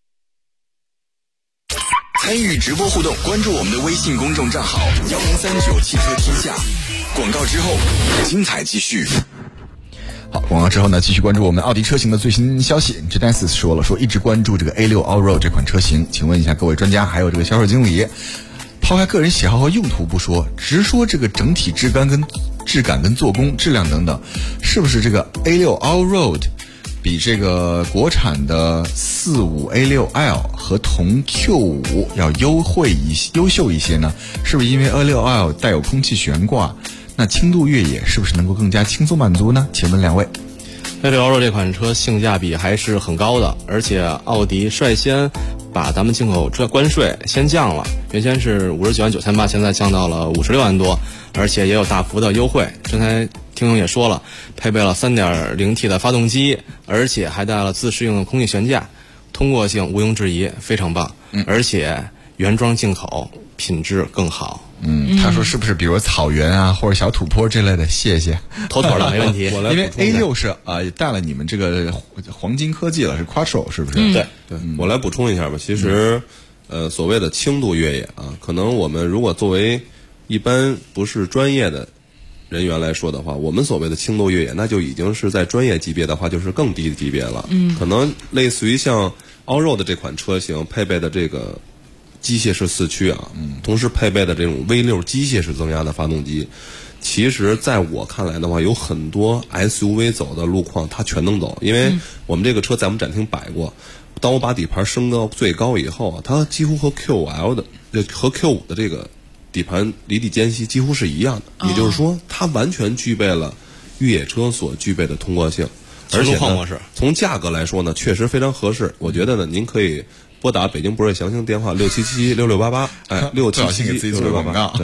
参与直播互动，关注我们的微信公众账号1039汽车天下。广告之后，精彩继续。好，广告之后呢，继续关注我们奥迪车型的最新消息。这 Dennis 说一直关注这个 A6 Allroad 这款车型，请问一下各位专家还有这个销售经理，抛开个人喜好和用途不说，直说这个整体质感跟做工质量等等，是不是这个 A6 Allroad 比这个国产的45 A6L 和同 Q5 要优秀一些呢？是不是因为 A6L 带有空气悬挂，那轻度越野是不是能够更加轻松满足呢？请问两位。 A6 Allroad 这款车性价比还是很高的，而且奥迪率先把咱们进口关税先降了，原先是59.98万，现在降到了56万多，而且也有大幅的优惠。刚才听友也说了，配备了 3.0T 的发动机，而且还带了自适应的空气悬架，通过性毋庸置疑，非常棒。而且原装进口，品质更好。 他说是不是比如草原或者小土坡之类的？谢谢， 妥妥的没问题。 因为 A6 是也带了你们这个黄金科技了，是 Quattro 是不是？ 对，我来补充一下吧。其实所谓的轻度越野可能我们如果作为一般不是专业的人员来说的话，我们所谓的轻度越野，那就已经是在专业级别的话就是更低的级别了。可能类似于像 Allroad 这款车型配备的这个机械式四驱同时配备的这种 V6 机械式增压的发动机，其实在我看来的话，有很多 SUV 走的路况它全能走，因为我们这个车在我们展厅摆过，当我把底盘升到最高以后它几乎和 Q5 的这个底盘离地间隙几乎是一样的，也就是说它完全具备了越野车所具备的通过性，而且呢，从价格来说呢，确实非常合适。我觉得呢，您可以拨打北京博瑞详星电话67776688，677 给自己做个广告。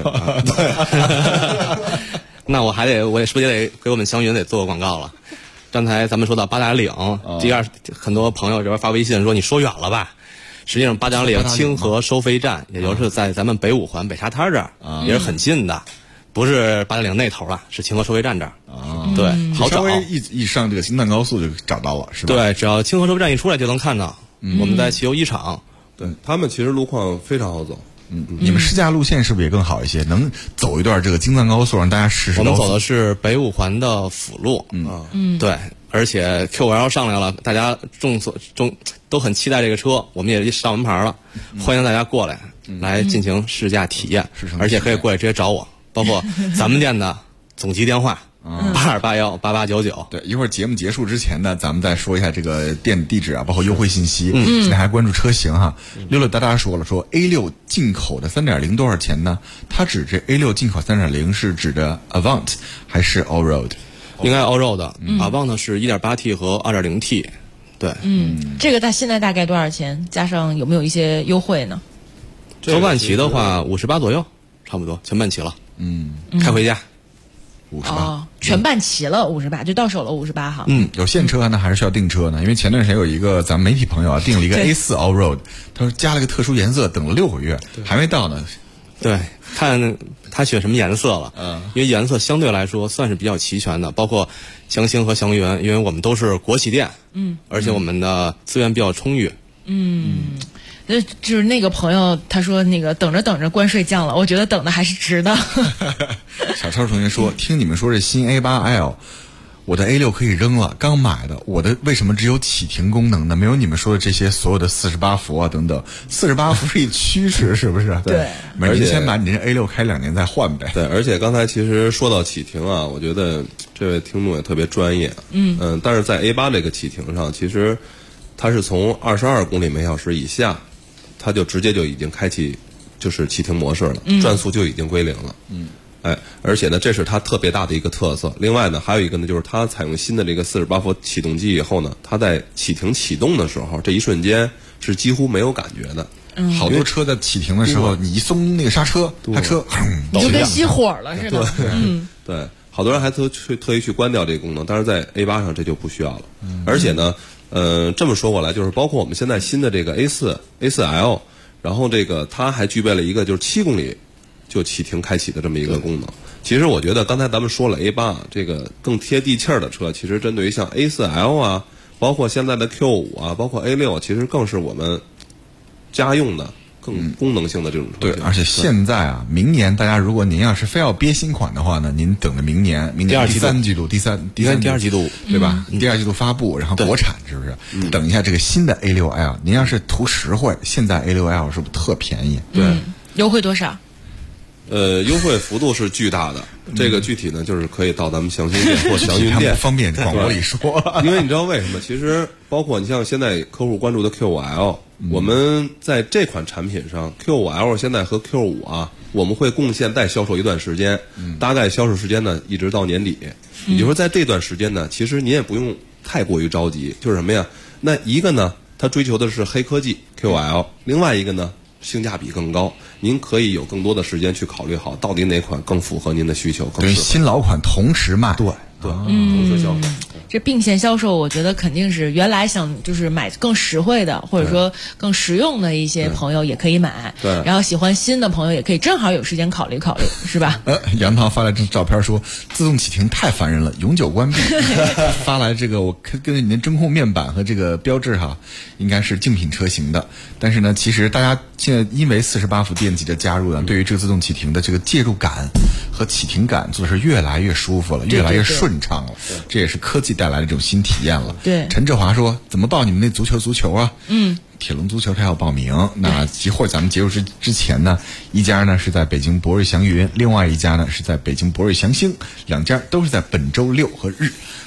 那我是不是也得给我们祥云得做个广告了？刚才咱们说到八达岭，第二很多朋友这边发微信说你说远了吧？实际上八达岭清河收费站，也就是在咱们北五环北沙滩这儿，也是很近的，不是八达岭那头了，是清河收费站这儿。对，好找。 稍微一上这个京藏高速就找到了，是吧？ 对，只要清河收费站一出来就能看到。我们在汽油一厂， 对他们其实路况非常好走。 你们试驾路线是不是也更好一些？能走一段这个京藏高速，让大家试试。 我们走的是北五环的辅路，对，而且 QL 上来了，大家都很期待这个车，我们也上门牌了，欢迎大家过来进行试驾体验，而且可以过来直接找我，包括咱们店的总机电话。82818899。 对，一会儿节目结束之前呢，咱们再说一下这个店地址啊，包括优惠信息。现在还关注车型哈。六六大大说了，说 A6 进口的 3.0 多少钱呢？它指这 A6 进口 3.0 是指的 Avant 还是 Allroad？ 应该 Allroad 的，Avant 是 1.8T 和 2.0T。对， 这个现在大概多少钱？加上有没有一些优惠呢？ 周半期的话58左右，差不多全办齐了。开回家。 58 全办齐了58，就到手了58哈。 有现车呢，还是需要订车呢？因为前段时间有一个咱们媒体朋友啊，订了一个 A4 Allroad， 他说加了个特殊颜色，等了6个月还没到呢。 对，看他选什么颜色了。因为颜色相对来说算是比较齐全的，包括祥星和祥云，因为我们都是国企店，而且我们的资源比较充裕。 就是那个朋友他说那个等着等着关税降了，我觉得等的还是值的。 小超同学说，听你们说这新 A8L， 我的 A6 可以扔了，刚买的，我的为什么只有启停功能呢？没有你们说的这些所有的48伏啊等等。48伏是一趋势，是不是？ 对， 而且先把你这 A6 开2年再换呗。 对，而且刚才其实说到启停啊，我觉得这位听众也特别专业。但是在 A8 这个启停上，其实它是从22公里每小时以下，它就直接就已经开启就是启停模式了，转速就已经归0了。而且呢，这是它特别大的一个特色。另外呢，还有一个呢，就是它采用新的这个48伏启动机以后呢，它在启停启动的时候，这一瞬间是几乎没有感觉的。 好多车在启停的时候，你一松那个刹车，它车你就跟熄火了似的。 对，好多人还特意去关掉这个功能，但是在 A8 上这就不需要了。而且呢，这么说过来，就是包括我们现在新的这个 A4L， 然后这个它还具备了一个就是7公里就启停开启的这么一个功能。其实我觉得刚才咱们说了 A8 这个更贴地气儿的车，其实针对于像 A4L 啊，包括现在的 Q5 啊，包括 A6， 其实更是我们家用的更功能性的这种车。 对，而且现在啊，明年大家如果您要是非要憋新款的话呢，您等着明年第二季度， 第二季度对吧？第二季度发布，然后国产是不是？等一下这个新的 A6L， 您要是图实惠，现在 A6L 是不是特便宜？ 对， 优惠多少？ 优惠幅度是巨大的，这个具体呢就是可以到咱们祥星店或祥云店， 不方便广播里说。 因为你知道为什么？其实包括你像现在客户关注的 Q5L，我们在这款产品上 ，Q5L 现在和 Q5啊，我们会共线代销售一段时间，大概销售时间呢一直到年底。也就是说，在这段时间呢，其实您也不用太过于着急。就是什么呀？那一个呢，它追求的是黑科技 Q5L， 另外一个呢，性价比更高，您可以有更多的时间去考虑好到底哪款更符合您的需求。 对，新老款同时卖。 对，同时销售。 这并线销售，我觉得肯定是原来想就是买更实惠的，或者说更实用的一些朋友也可以买。 对， 然后喜欢新的朋友也可以正好有时间考虑考虑，是吧？ 杨涛发来这照片说，自动启停太烦人了，永久关闭。发来这个我根据你的中控面板和这个标志哈，应该是竞品车型的。但是呢，其实大家现在因为48伏电机的加入呢，对于这个自动启停的这个介入感和启停感做的是越来越舒服了，越来越顺畅了。这也是科技带来的这种新体验了。 对， 陈志华说：“怎么报你们那足球啊？”铁龙足球他要报名。那一会儿咱们结束之前呢，一家呢是在北京博瑞祥云，另外一家呢是在北京博瑞祥星，两家都是在本周6和日。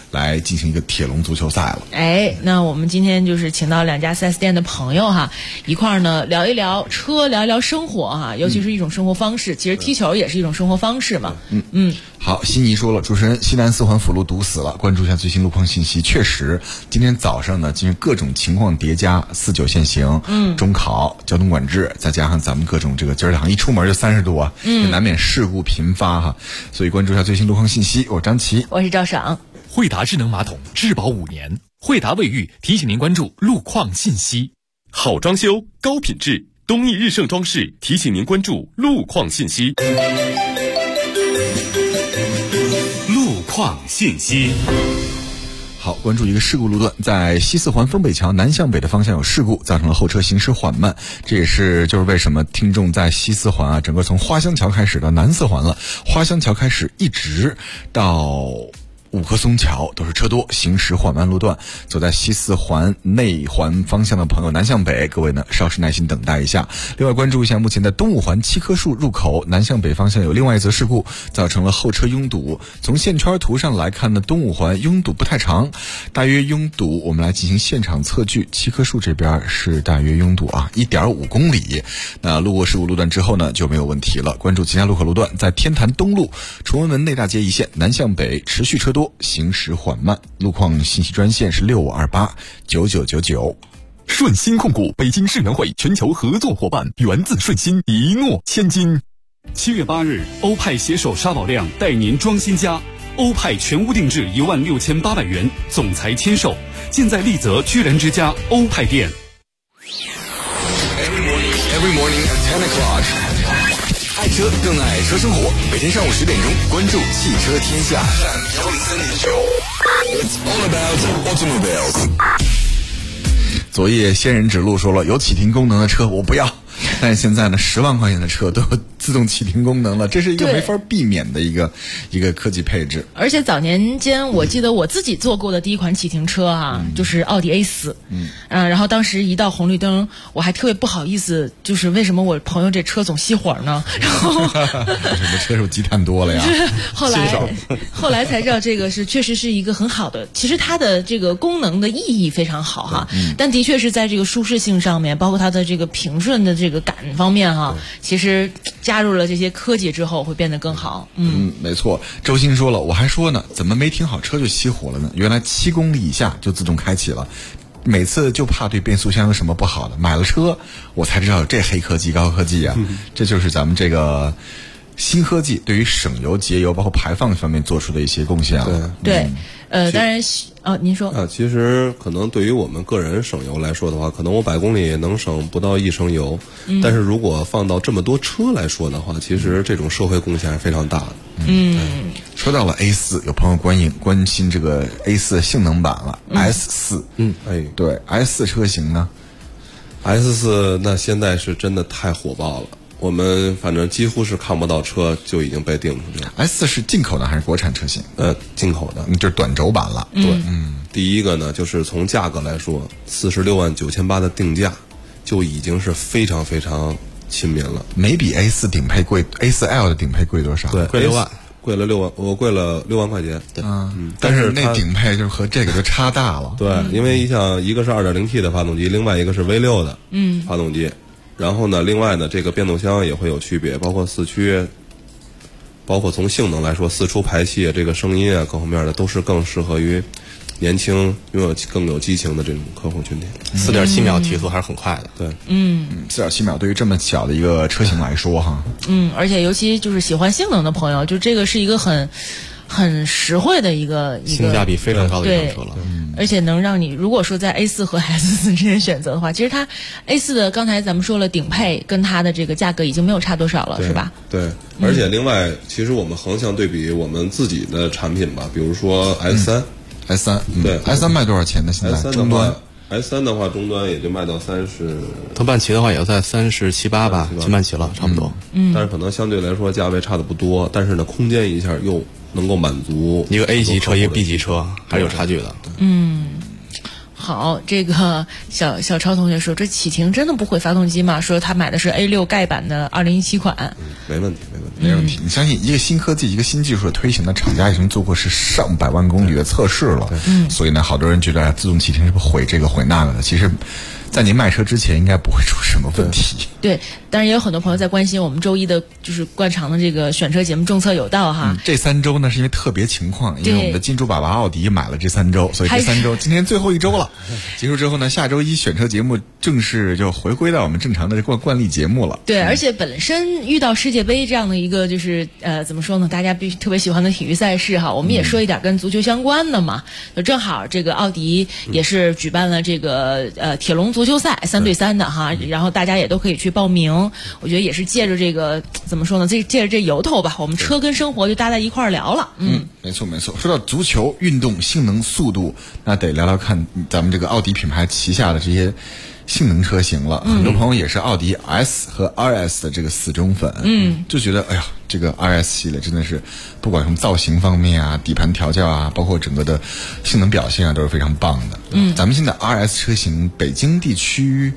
来进行一个铁笼足球赛了。 哎，那我们今天就是请到2家 4S 店的朋友哈，一块儿呢聊一聊车，聊一聊生活哈，尤其是一种生活方式。其实踢球也是一种生活方式嘛。 好，悉尼说了，主持人，西南4环辅路堵死了，关注一下最新路况信息。确实，今天早上呢，进行各种情况叠加，49限行，中考、交通管制，再加上咱们各种这个今儿好像一出门就30度啊，也难免事故频发哈。所以关注一下最新路况信息。我张琪， 我是赵爽。 惠达智能马桶质保5年，惠达卫浴提醒您关注路况信息。 好装修，高品质，东义日盛装饰提醒您关注路况信息。 路况信息。 好，关注一个事故路段，在西4环丰北桥南向北的方向有事故，造成了后车行驶缓慢。这也是就是为什么听众在西4环啊，整个从花乡桥开始到南4环了，花乡桥开始一直到五棵松桥都是车多，行驶缓慢路段。走在西4环内环方向的朋友，南向北，各位呢稍事耐心等待一下。另外关注一下，目前在东5环7棵树入口南向北方向有另外一则事故，造成了后车拥堵。从线圈图上来看呢，东5环拥堵不太长，大约拥堵，我们来进行现场测距。7棵树这边是大约拥堵啊 1.5 公里。那路过事故路段之后呢，就没有问题了。关注其他路口路段，在天坛东路崇文门内大街一线南向北持续车多，行驶缓慢。路况信息专线是65289999。 顺鑫控股北京世园会全球合作伙伴，源自顺鑫，一诺千金。 7月8日，欧派携手沙宝亮带您装新家，欧派全屋定制16800元，总裁签售，现在丽泽居然之家欧派店。 Every morning at 10 o'clock， 爱车更爱车生活。每天上午10点钟，关注汽车天下。It's all about automobiles。 昨夜仙人指路说了，有启停功能的车我不要，但是现在呢，10万块钱的车都有自动启停功能了，这是一个没法避免的一个科技配置。 而且早年间我记得我自己坐过的第一款启停车啊，就是奥迪 A4。然后当时一到红绿灯，我还特别不好意思，就是为什么我朋友这车总熄火呢？然后什么车是不是积碳多了呀？ 后来才知道这个是确实是一个很好的，其实它的这个功能的意义非常好哈，但的确是在这个舒适性上面，包括它的这个平顺的这个感方面哈，其实加入了这些科技之后会变得更好。 没错。周鑫说了，我还说呢，怎么没停好车就熄火了呢？原来7公里以下就自动开启了。每次就怕对变速箱有什么不好的，买了车我才知道有这黑科技高科技啊。这就是咱们这个新科技对于省油节油包括排放方面做出的一些贡献了。 对，当然您说其实可能对于我们个人省油来说的话，可能我100公里能省不到1升油，但是如果放到这么多车来说的话，其实这种社会贡献是非常大的。 说到了 A4， 有朋友关心这个 A4 性能版了，S4。对 S4 车型呢 ，S4 那现在是真的太火爆了。我们反正几乎是看不到车就已经被定出去了。 S4 是进口的还是国产车型？ 进口的， 就是短轴版了。 对，第一个呢，就是从价格来说，469800的定价就已经是非常非常亲民了， 没比 A4 顶配贵 ，A4L 的顶配贵多少？ 对，贵6万，贵了6万，我贵了6万块钱。 对， 但是那顶配就是和这个就差大了。 对，因为你想，一个是 2.0T 的发动机，另外一个是 V6 的发动机。然后呢，另外呢，这个变速箱也会有区别，包括4驱，包括从性能来说，4出排气这个声音啊，各方面的都是更适合于年轻、拥有更有激情的这种客户群体。 4.7秒提速还是很快的。 对 ，4.7秒对于这么小的一个车型来说哈， 而且尤其就是喜欢性能的朋友，就这个是一个很实惠的一个性价比非常高的一辆车了。 而且能让你，如果说在 A4 和 S4 之间选择的话，其实它 A4 的刚才咱们说了，顶配跟它的这个价格已经没有差多少了，是吧？ 对，而且另外，其实我们横向对比我们自己的产品吧，比如说 S3，对 ，S3 卖多少钱呢？现在终端 S3 的话，终端也就卖到30， 头半旗的话也要在37、8吧，前半旗了，差不多。 但是可能相对来说价位差的不多，但是呢，空间一下又能够满足一个 A 级车，一个 B 级车，还是有差距的。 好，这个小超同学说，这启停真的不毁发动机吗？说他买的是 A6 盖版的2017款。 没问题。 你相信一个新科技、一个新技术的推行呢，厂家已经做过是上百万公里的测试了。所以呢，好多人觉得自动启停是不是毁这个毁那个的？其实，在您卖车之前，应该不会出什么问题。 对，当然也有很多朋友在关心我们周一的就是惯常的这个选车节目政策有道哈。 这3周呢是因为特别情况，因为我们的金主爸爸奥迪买了这3周，所以这3周今天最后1周了。结束之后呢，下周一选车节目正式就回归到我们正常的惯例节目了。 对，而且本身遇到世界杯这样的一个就是怎么说呢，大家特别喜欢的体育赛事哈，我们也说一点跟足球相关的嘛。就正好这个奥迪也是举办了这个铁笼足球赛3对3的哈，然后大家也都可以去报名。我觉得也是借着这个怎么说呢，借着这由头吧，我们车跟生活就搭在一块儿聊了。 没错。说到足球运动性能速度，那得聊聊看咱们这个奥迪品牌旗下的这些性能车型了。很多朋友也是奥迪 S 和 RS 的这个死忠粉，就觉得哎呀，这个 RS 系列真的是不管从造型方面啊、底盘调教啊，包括整个的性能表现啊，都是非常棒的。咱们现在 RS 车型北京地区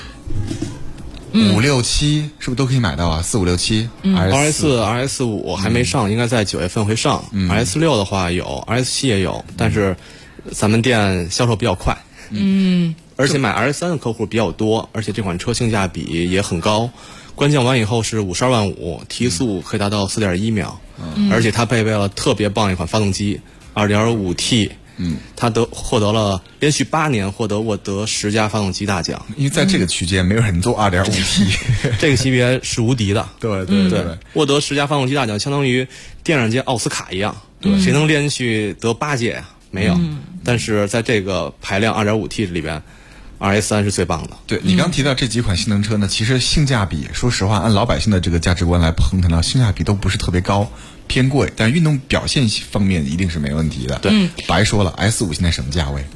5、6、7是不是都可以买到啊？4、5、6、7 RS5 还没上，应该在9月份会上。RS6 的话有，RS7 也有，但是咱们店销售比较快。而且买 RS3 的客户比较多，而且这款车性价比也很高。官降完以后是52万5，提速可以达到4.1秒，而且它配备了特别棒一款发动机 2.5T。它获得了连续8年获得沃德10佳发动机大奖， 因为在这个区间没有人做 2.5T， 这个级别是无敌的。 对， 沃德10佳发动机大奖相当于电影界奥斯卡一样，谁能连续得8届呀？没有。但是在这个排量 2.5T 里边，RS3 是最棒的。 对，你刚提到这几款性能车呢，其实性价比，说实话，按老百姓的这个价值观来衡量，性价比都不是特别高，偏贵，但运动表现方面一定是没问题的。 对， 白说了 S5 现在什么价位？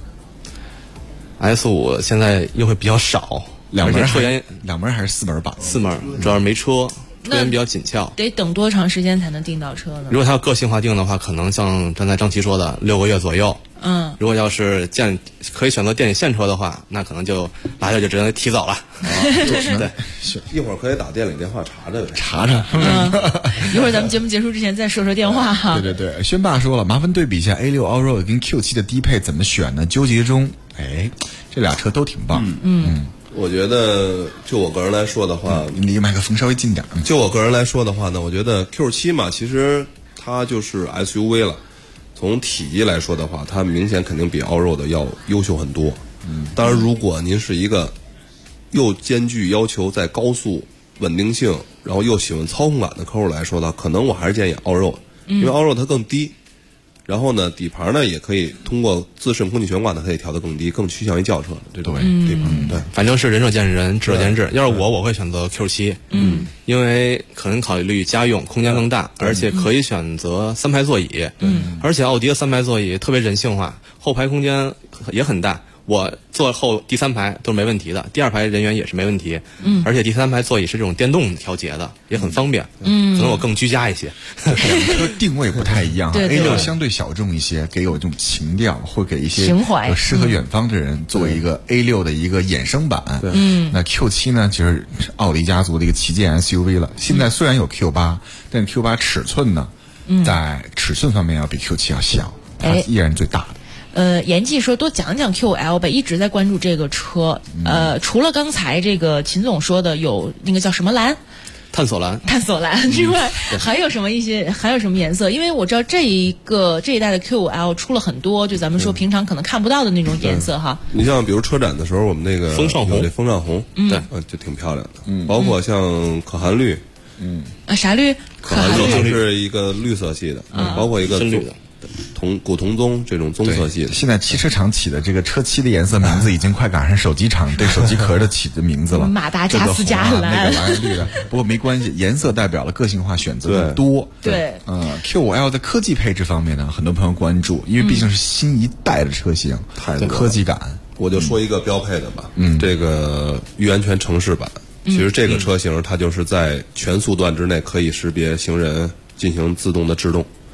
S5 现在优惠比较少 ，2门还是4门吧 ？4门，主要是没车。车源比较紧俏， 得等多长时间才能订到车呢？ 如果它要个性化定的话，可能像刚才张琪说的6个月左右。如果要是可以选择店里现车的话，那可能就来了就只能提早了。 对，一会儿可以打店里电话查查。 一会儿咱们节目结束之前再说电话哈。 对，轩爸说了，麻烦对比一下 A6 Allroad 跟 Q7 的低配怎么选呢？纠结中。这俩车都挺棒。 我觉得就我个人来说的话， 你离麦克风稍微近点。 就我个人来说的话呢，我觉得 Q7 嘛，其实它就是 SUV 了。从体积来说的话，它明显肯定比 Allroad 要优秀很多。当然，如果您是一个又兼具要求在高速稳定性，然后又喜欢操控感的客户来说呢，可能我还是建议 Allroad，因为 Allroad 它更低。然后呢，底盘呢也可以通过自适应空气悬挂呢，可以调得更低，更趋向于轿车的这种地盘。对， 反正是仁者见智，智者见智。要是我会选择 Q7，因为可能考虑家用，空间更大，而且可以选择3排座椅。而且奥迪的3排座椅特别人性化，后排空间也很大。我坐后第3排都是没问题的，第2排人员也是没问题。而且第3排座椅是这种电动调节的，也很方便。可能我更居家一些。 两车定位不太一样，A6 相对小众一些，给有这种情调，会给一些情怀适合远方的人作为一个 A6 的一个衍生版。那 Q7 呢，就是奥迪家族的一个旗舰 SUV 了。现在虽然有 Q8，但 Q8 尺寸呢，在尺寸方面要比 Q7 要小，它依然最大的。 严记说多讲讲 QL 呗，一直在关注这个车。除了刚才这个秦总说的有那个叫什么蓝， 探索蓝之外，还有什么颜色？因为我知道这一代的 QL 出了很多，就咱们说平常可能看不到的那种颜色哈。 你像比如车展的时候，我们那个风尚红， 对，就挺漂亮的。包括像可汗绿， 啥绿？ 可汗绿是一个绿色系的，包括一个深绿的。 古铜棕这种棕色系的， 现在汽车厂起的这个车漆的颜色名字已经快赶上手机厂对手机壳的起的名字了。 马达加斯加蓝， 那个蓝绿的。不过没关系，颜色代表了个性化选择更多。 对 ，Q5L 在科技配置方面呢，很多朋友关注，因为毕竟是新一代的车型，科技感。 我就说一个标配的吧，这个域安全城市版，其实这个车型它就是在全速段之内可以识别行人进行自动的制动。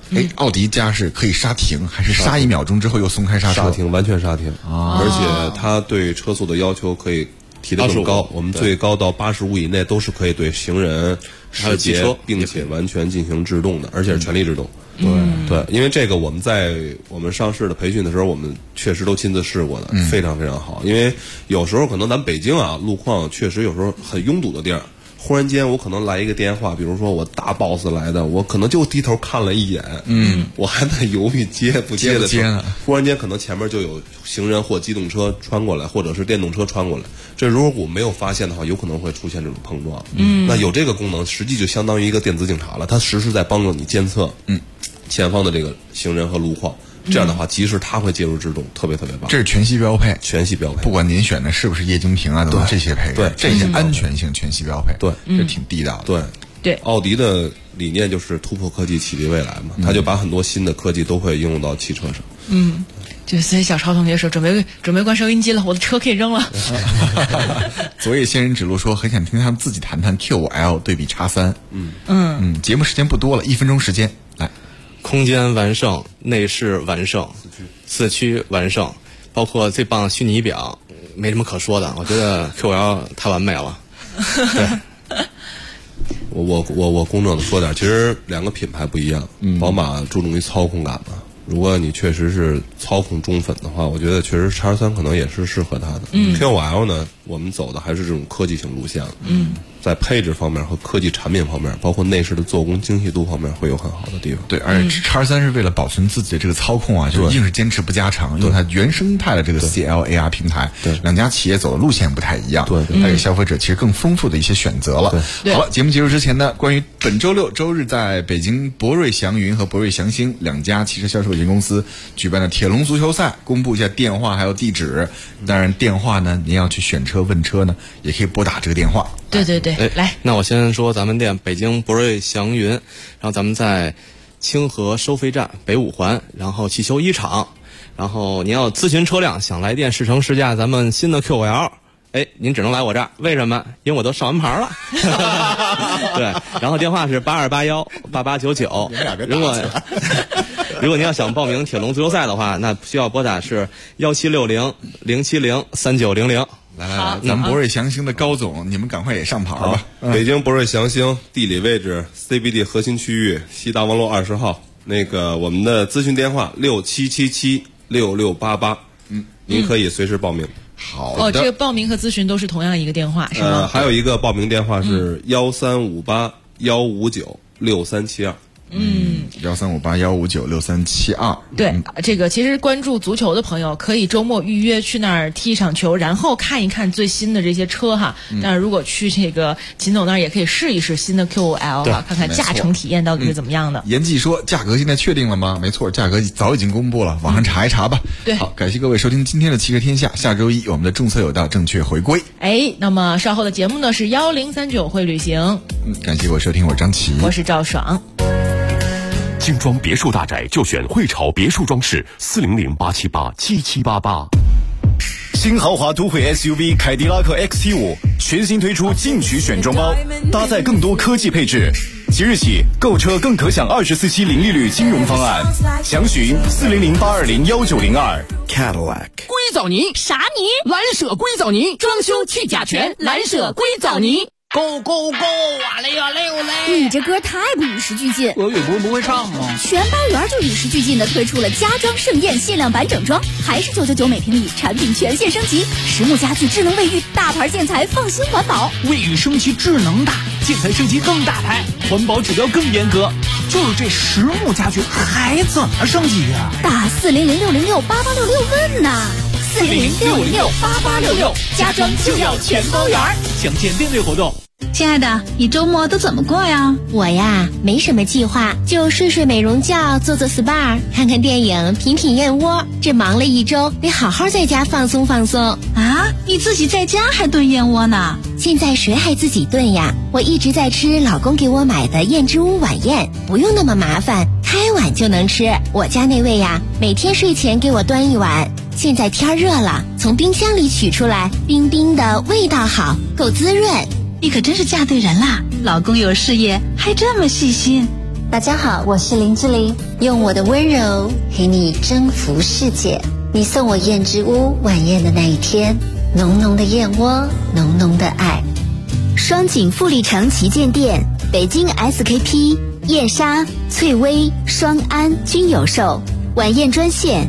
奥迪加是可以刹停，还是刹1秒钟之后又松开刹车？ 刹停，完全刹停。而且它对车速的要求可以提得更高，我们最高到85以内都是可以对行人识别，并且完全进行制动的，而且是全力制动。对，因为这个我们在我们上市的培训的时候，我们确实都亲自试过的，非常非常好。因为有时候可能咱北京啊路况确实有时候很拥堵的地儿，忽然间我可能来一个电话，比如说我大 boss 来的，我可能就低头看了一眼，我还在犹豫接不接的时候，忽然间可能前面就有行人或机动车穿过来，或者是电动车穿过来，这如果我没有发现的话，有可能会出现这种碰撞。那有这个功能，实际就相当于一个电子警察了，它实时在帮助你监测前方的这个行人和路况。这样的话，及时它会介入制动，特别特别棒。 这是全系标配， 不管您选的是不是液晶屏啊，等这些配置，这是安全性全系标配。 对， 这挺地道的。对，奥迪的理念就是突破科技，启迪未来嘛，它就把很多新的科技都会应用到汽车上。 就所以小超同学说准备关收音机了，我的车可以扔了。 昨夜仙人指路说很想听他们自己谈谈 Q5L 对比 X3。节目时间不多了，1分钟时间来。 空间完胜，内饰完胜，4驱完胜，包括这棒虚拟仪表没什么可说的，我觉得 Q5L 太完美了。对， 我公正的说点，其实两个品牌不一样，宝马注重于操控感嘛。如果你确实是操控忠粉的话，我觉得确实 X3 可能也是适合它的。Q5L 呢，我们走的还是这种科技型路线。在配置方面和科技产品方面，包括内饰的做工精细度方面，会有很好的地方。 对，而且 X3 是为了保存自己的这个操控啊，就硬是坚持不加长，用它原生态的这个 CLAR 平台。对，两家企业走的路线不太一样，它给消费者其实更丰富的一些选择了。好了，节目结束之前呢，关于本周六周日在北京博瑞祥云和博瑞祥星两家汽车销售有限公司举办的铁龙足球赛，公布一下电话还有地址。当然，电话呢，您要去选车问车呢，也可以拨打这个电话。 对，来， 那我先说咱们店北京博瑞祥云，然后咱们在清河收费站北5环，然后汽修1厂，然后您要咨询车辆，想来电试乘试驾咱们新的 Q5L，您只能来我这儿，为什么？因为我都上完牌了。对，然后电话是82818899，如果您要想报名铁龙足球赛的话，那需要拨打是1760-070-3900。 来，咱们博瑞祥星的高总，你们赶快也上牌吧。 北京博瑞祥星地理位置 CBD 核心区域西大望路20号，那个我们的咨询电话67776688，您可以随时报名。 好的。 这个报名和咨询都是同样一个电话是吗？ 还有一个报名电话是1358-159-6372。 1358-159-6372。 对，这个其实关注足球的朋友可以周末预约去那儿踢一场球，然后看一看最新的这些车哈。但是如果去这个秦总那儿，也可以试一试新的 Q5L 哈，看看驾乘体验到底是怎么样的。 严记说，价格现在确定了吗？没错，价格早已经公布了，网上查一查吧。 对， 好，感谢各位收听今天的汽车天下，下周一我们的众策有道正确回归。 那么稍后的节目呢是1039会旅行。 感谢各位收听，我是张琪， 我是赵爽。 精装别墅大宅就选汇潮别墅装饰，400-878-7788。 新豪华都会 SUV 凯迪拉克 XT5 全新推出进取选装包，搭载更多科技配置。即日起购车更可享24期零利率金融方案，详询400-820-1902。Cadillac 硅藻泥啥泥？蓝舍硅藻泥，装修去甲醛，蓝舍硅藻泥。 Go go go！哇嘞哇嘞哇嘞！ 你这歌太不与时俱进。 俄语不会唱吗？ 全八元就与时俱进的推出了家装盛宴限量版整装，还是999每平米，产品全线升级，实木家具、智能卫浴、大牌建材，放心环保。 卫浴升级智能大，建材升级更大牌，环保指标更严格。就是这实木家具还怎么升级呀？ 打400-606-8866问呐！400-606-8866，家装就要全包圆。 详见订阅活动。 亲爱的，你周末都怎么过呀？ 我呀，没什么计划，就睡睡美容觉，做做 SPA， 看看电影，品品燕窝。这忙了一周，得好好在家放松放松。 啊，你自己在家还炖燕窝呢？ 现在谁还自己炖呀？我一直在吃老公给我买的燕之屋晚宴，不用那么麻烦，开碗就能吃。我家那位呀，每天睡前给我端一碗。现在天热了，从冰箱里取出来，冰冰的，味道好，够滋润。 你可真是嫁对人啦！老公有事业，还这么细心。 大家好，我是林志玲，用我的温柔陪你征服世界。你送我燕之屋晚宴的那一天，浓浓的燕窝，浓浓的爱。 双井富力城旗舰店、北京 SKP、燕莎、翠微、双安均有售。晚宴专线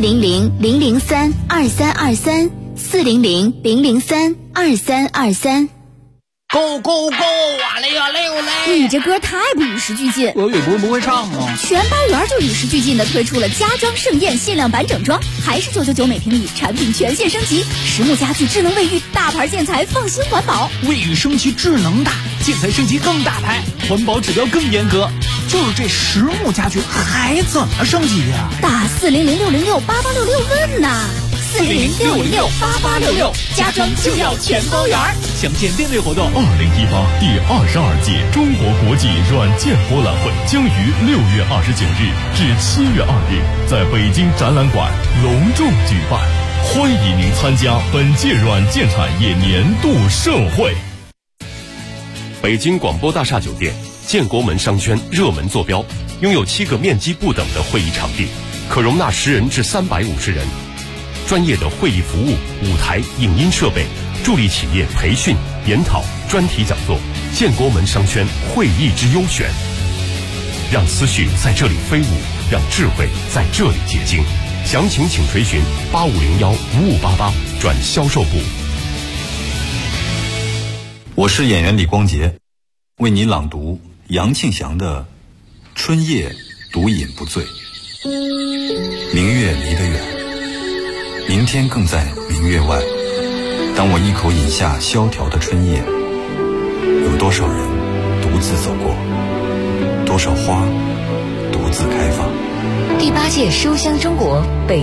400-003-2323，400-003-2323。 Go go go！ 累呀累我累！ 你这歌太不与时俱进， 我也不会唱啊。 全班园就与时俱进的推出了家装盛宴限量版整装，还是999每平米，产品全线升级，实木家具、智能卫浴，大牌建材，放心环保。 卫浴升级智能大，建材升级更大牌，环保指标更严格。就是这实木家具还怎么升级呀？ 打400-606-8866问呐！400-606-8866，家装就要全包圆。 详见店内活动。 2018第22届中国国际软件博览会将于6月29日至7月2日在北京展览馆隆重举办，欢迎您参加本届软件产业年度盛会。 北京广播大厦酒店建国门商圈热门坐标，拥有7个面积不等的会议场地，可容纳10人至350人。专业的会议服务、舞台、影音设备，助力企业培训、研讨、专题讲座。建国门商圈会议之优选，让思绪在这里飞舞，让智慧在这里结晶。详情请垂询8501-5588转销售部。 我是演员李光洁，为你朗读杨庆祥的《春夜独饮不醉》。明月离得远，明天更在明月外。当我一口饮下萧条的春夜，有多少人独自走过，多少花独自开放。 第8届书香中国北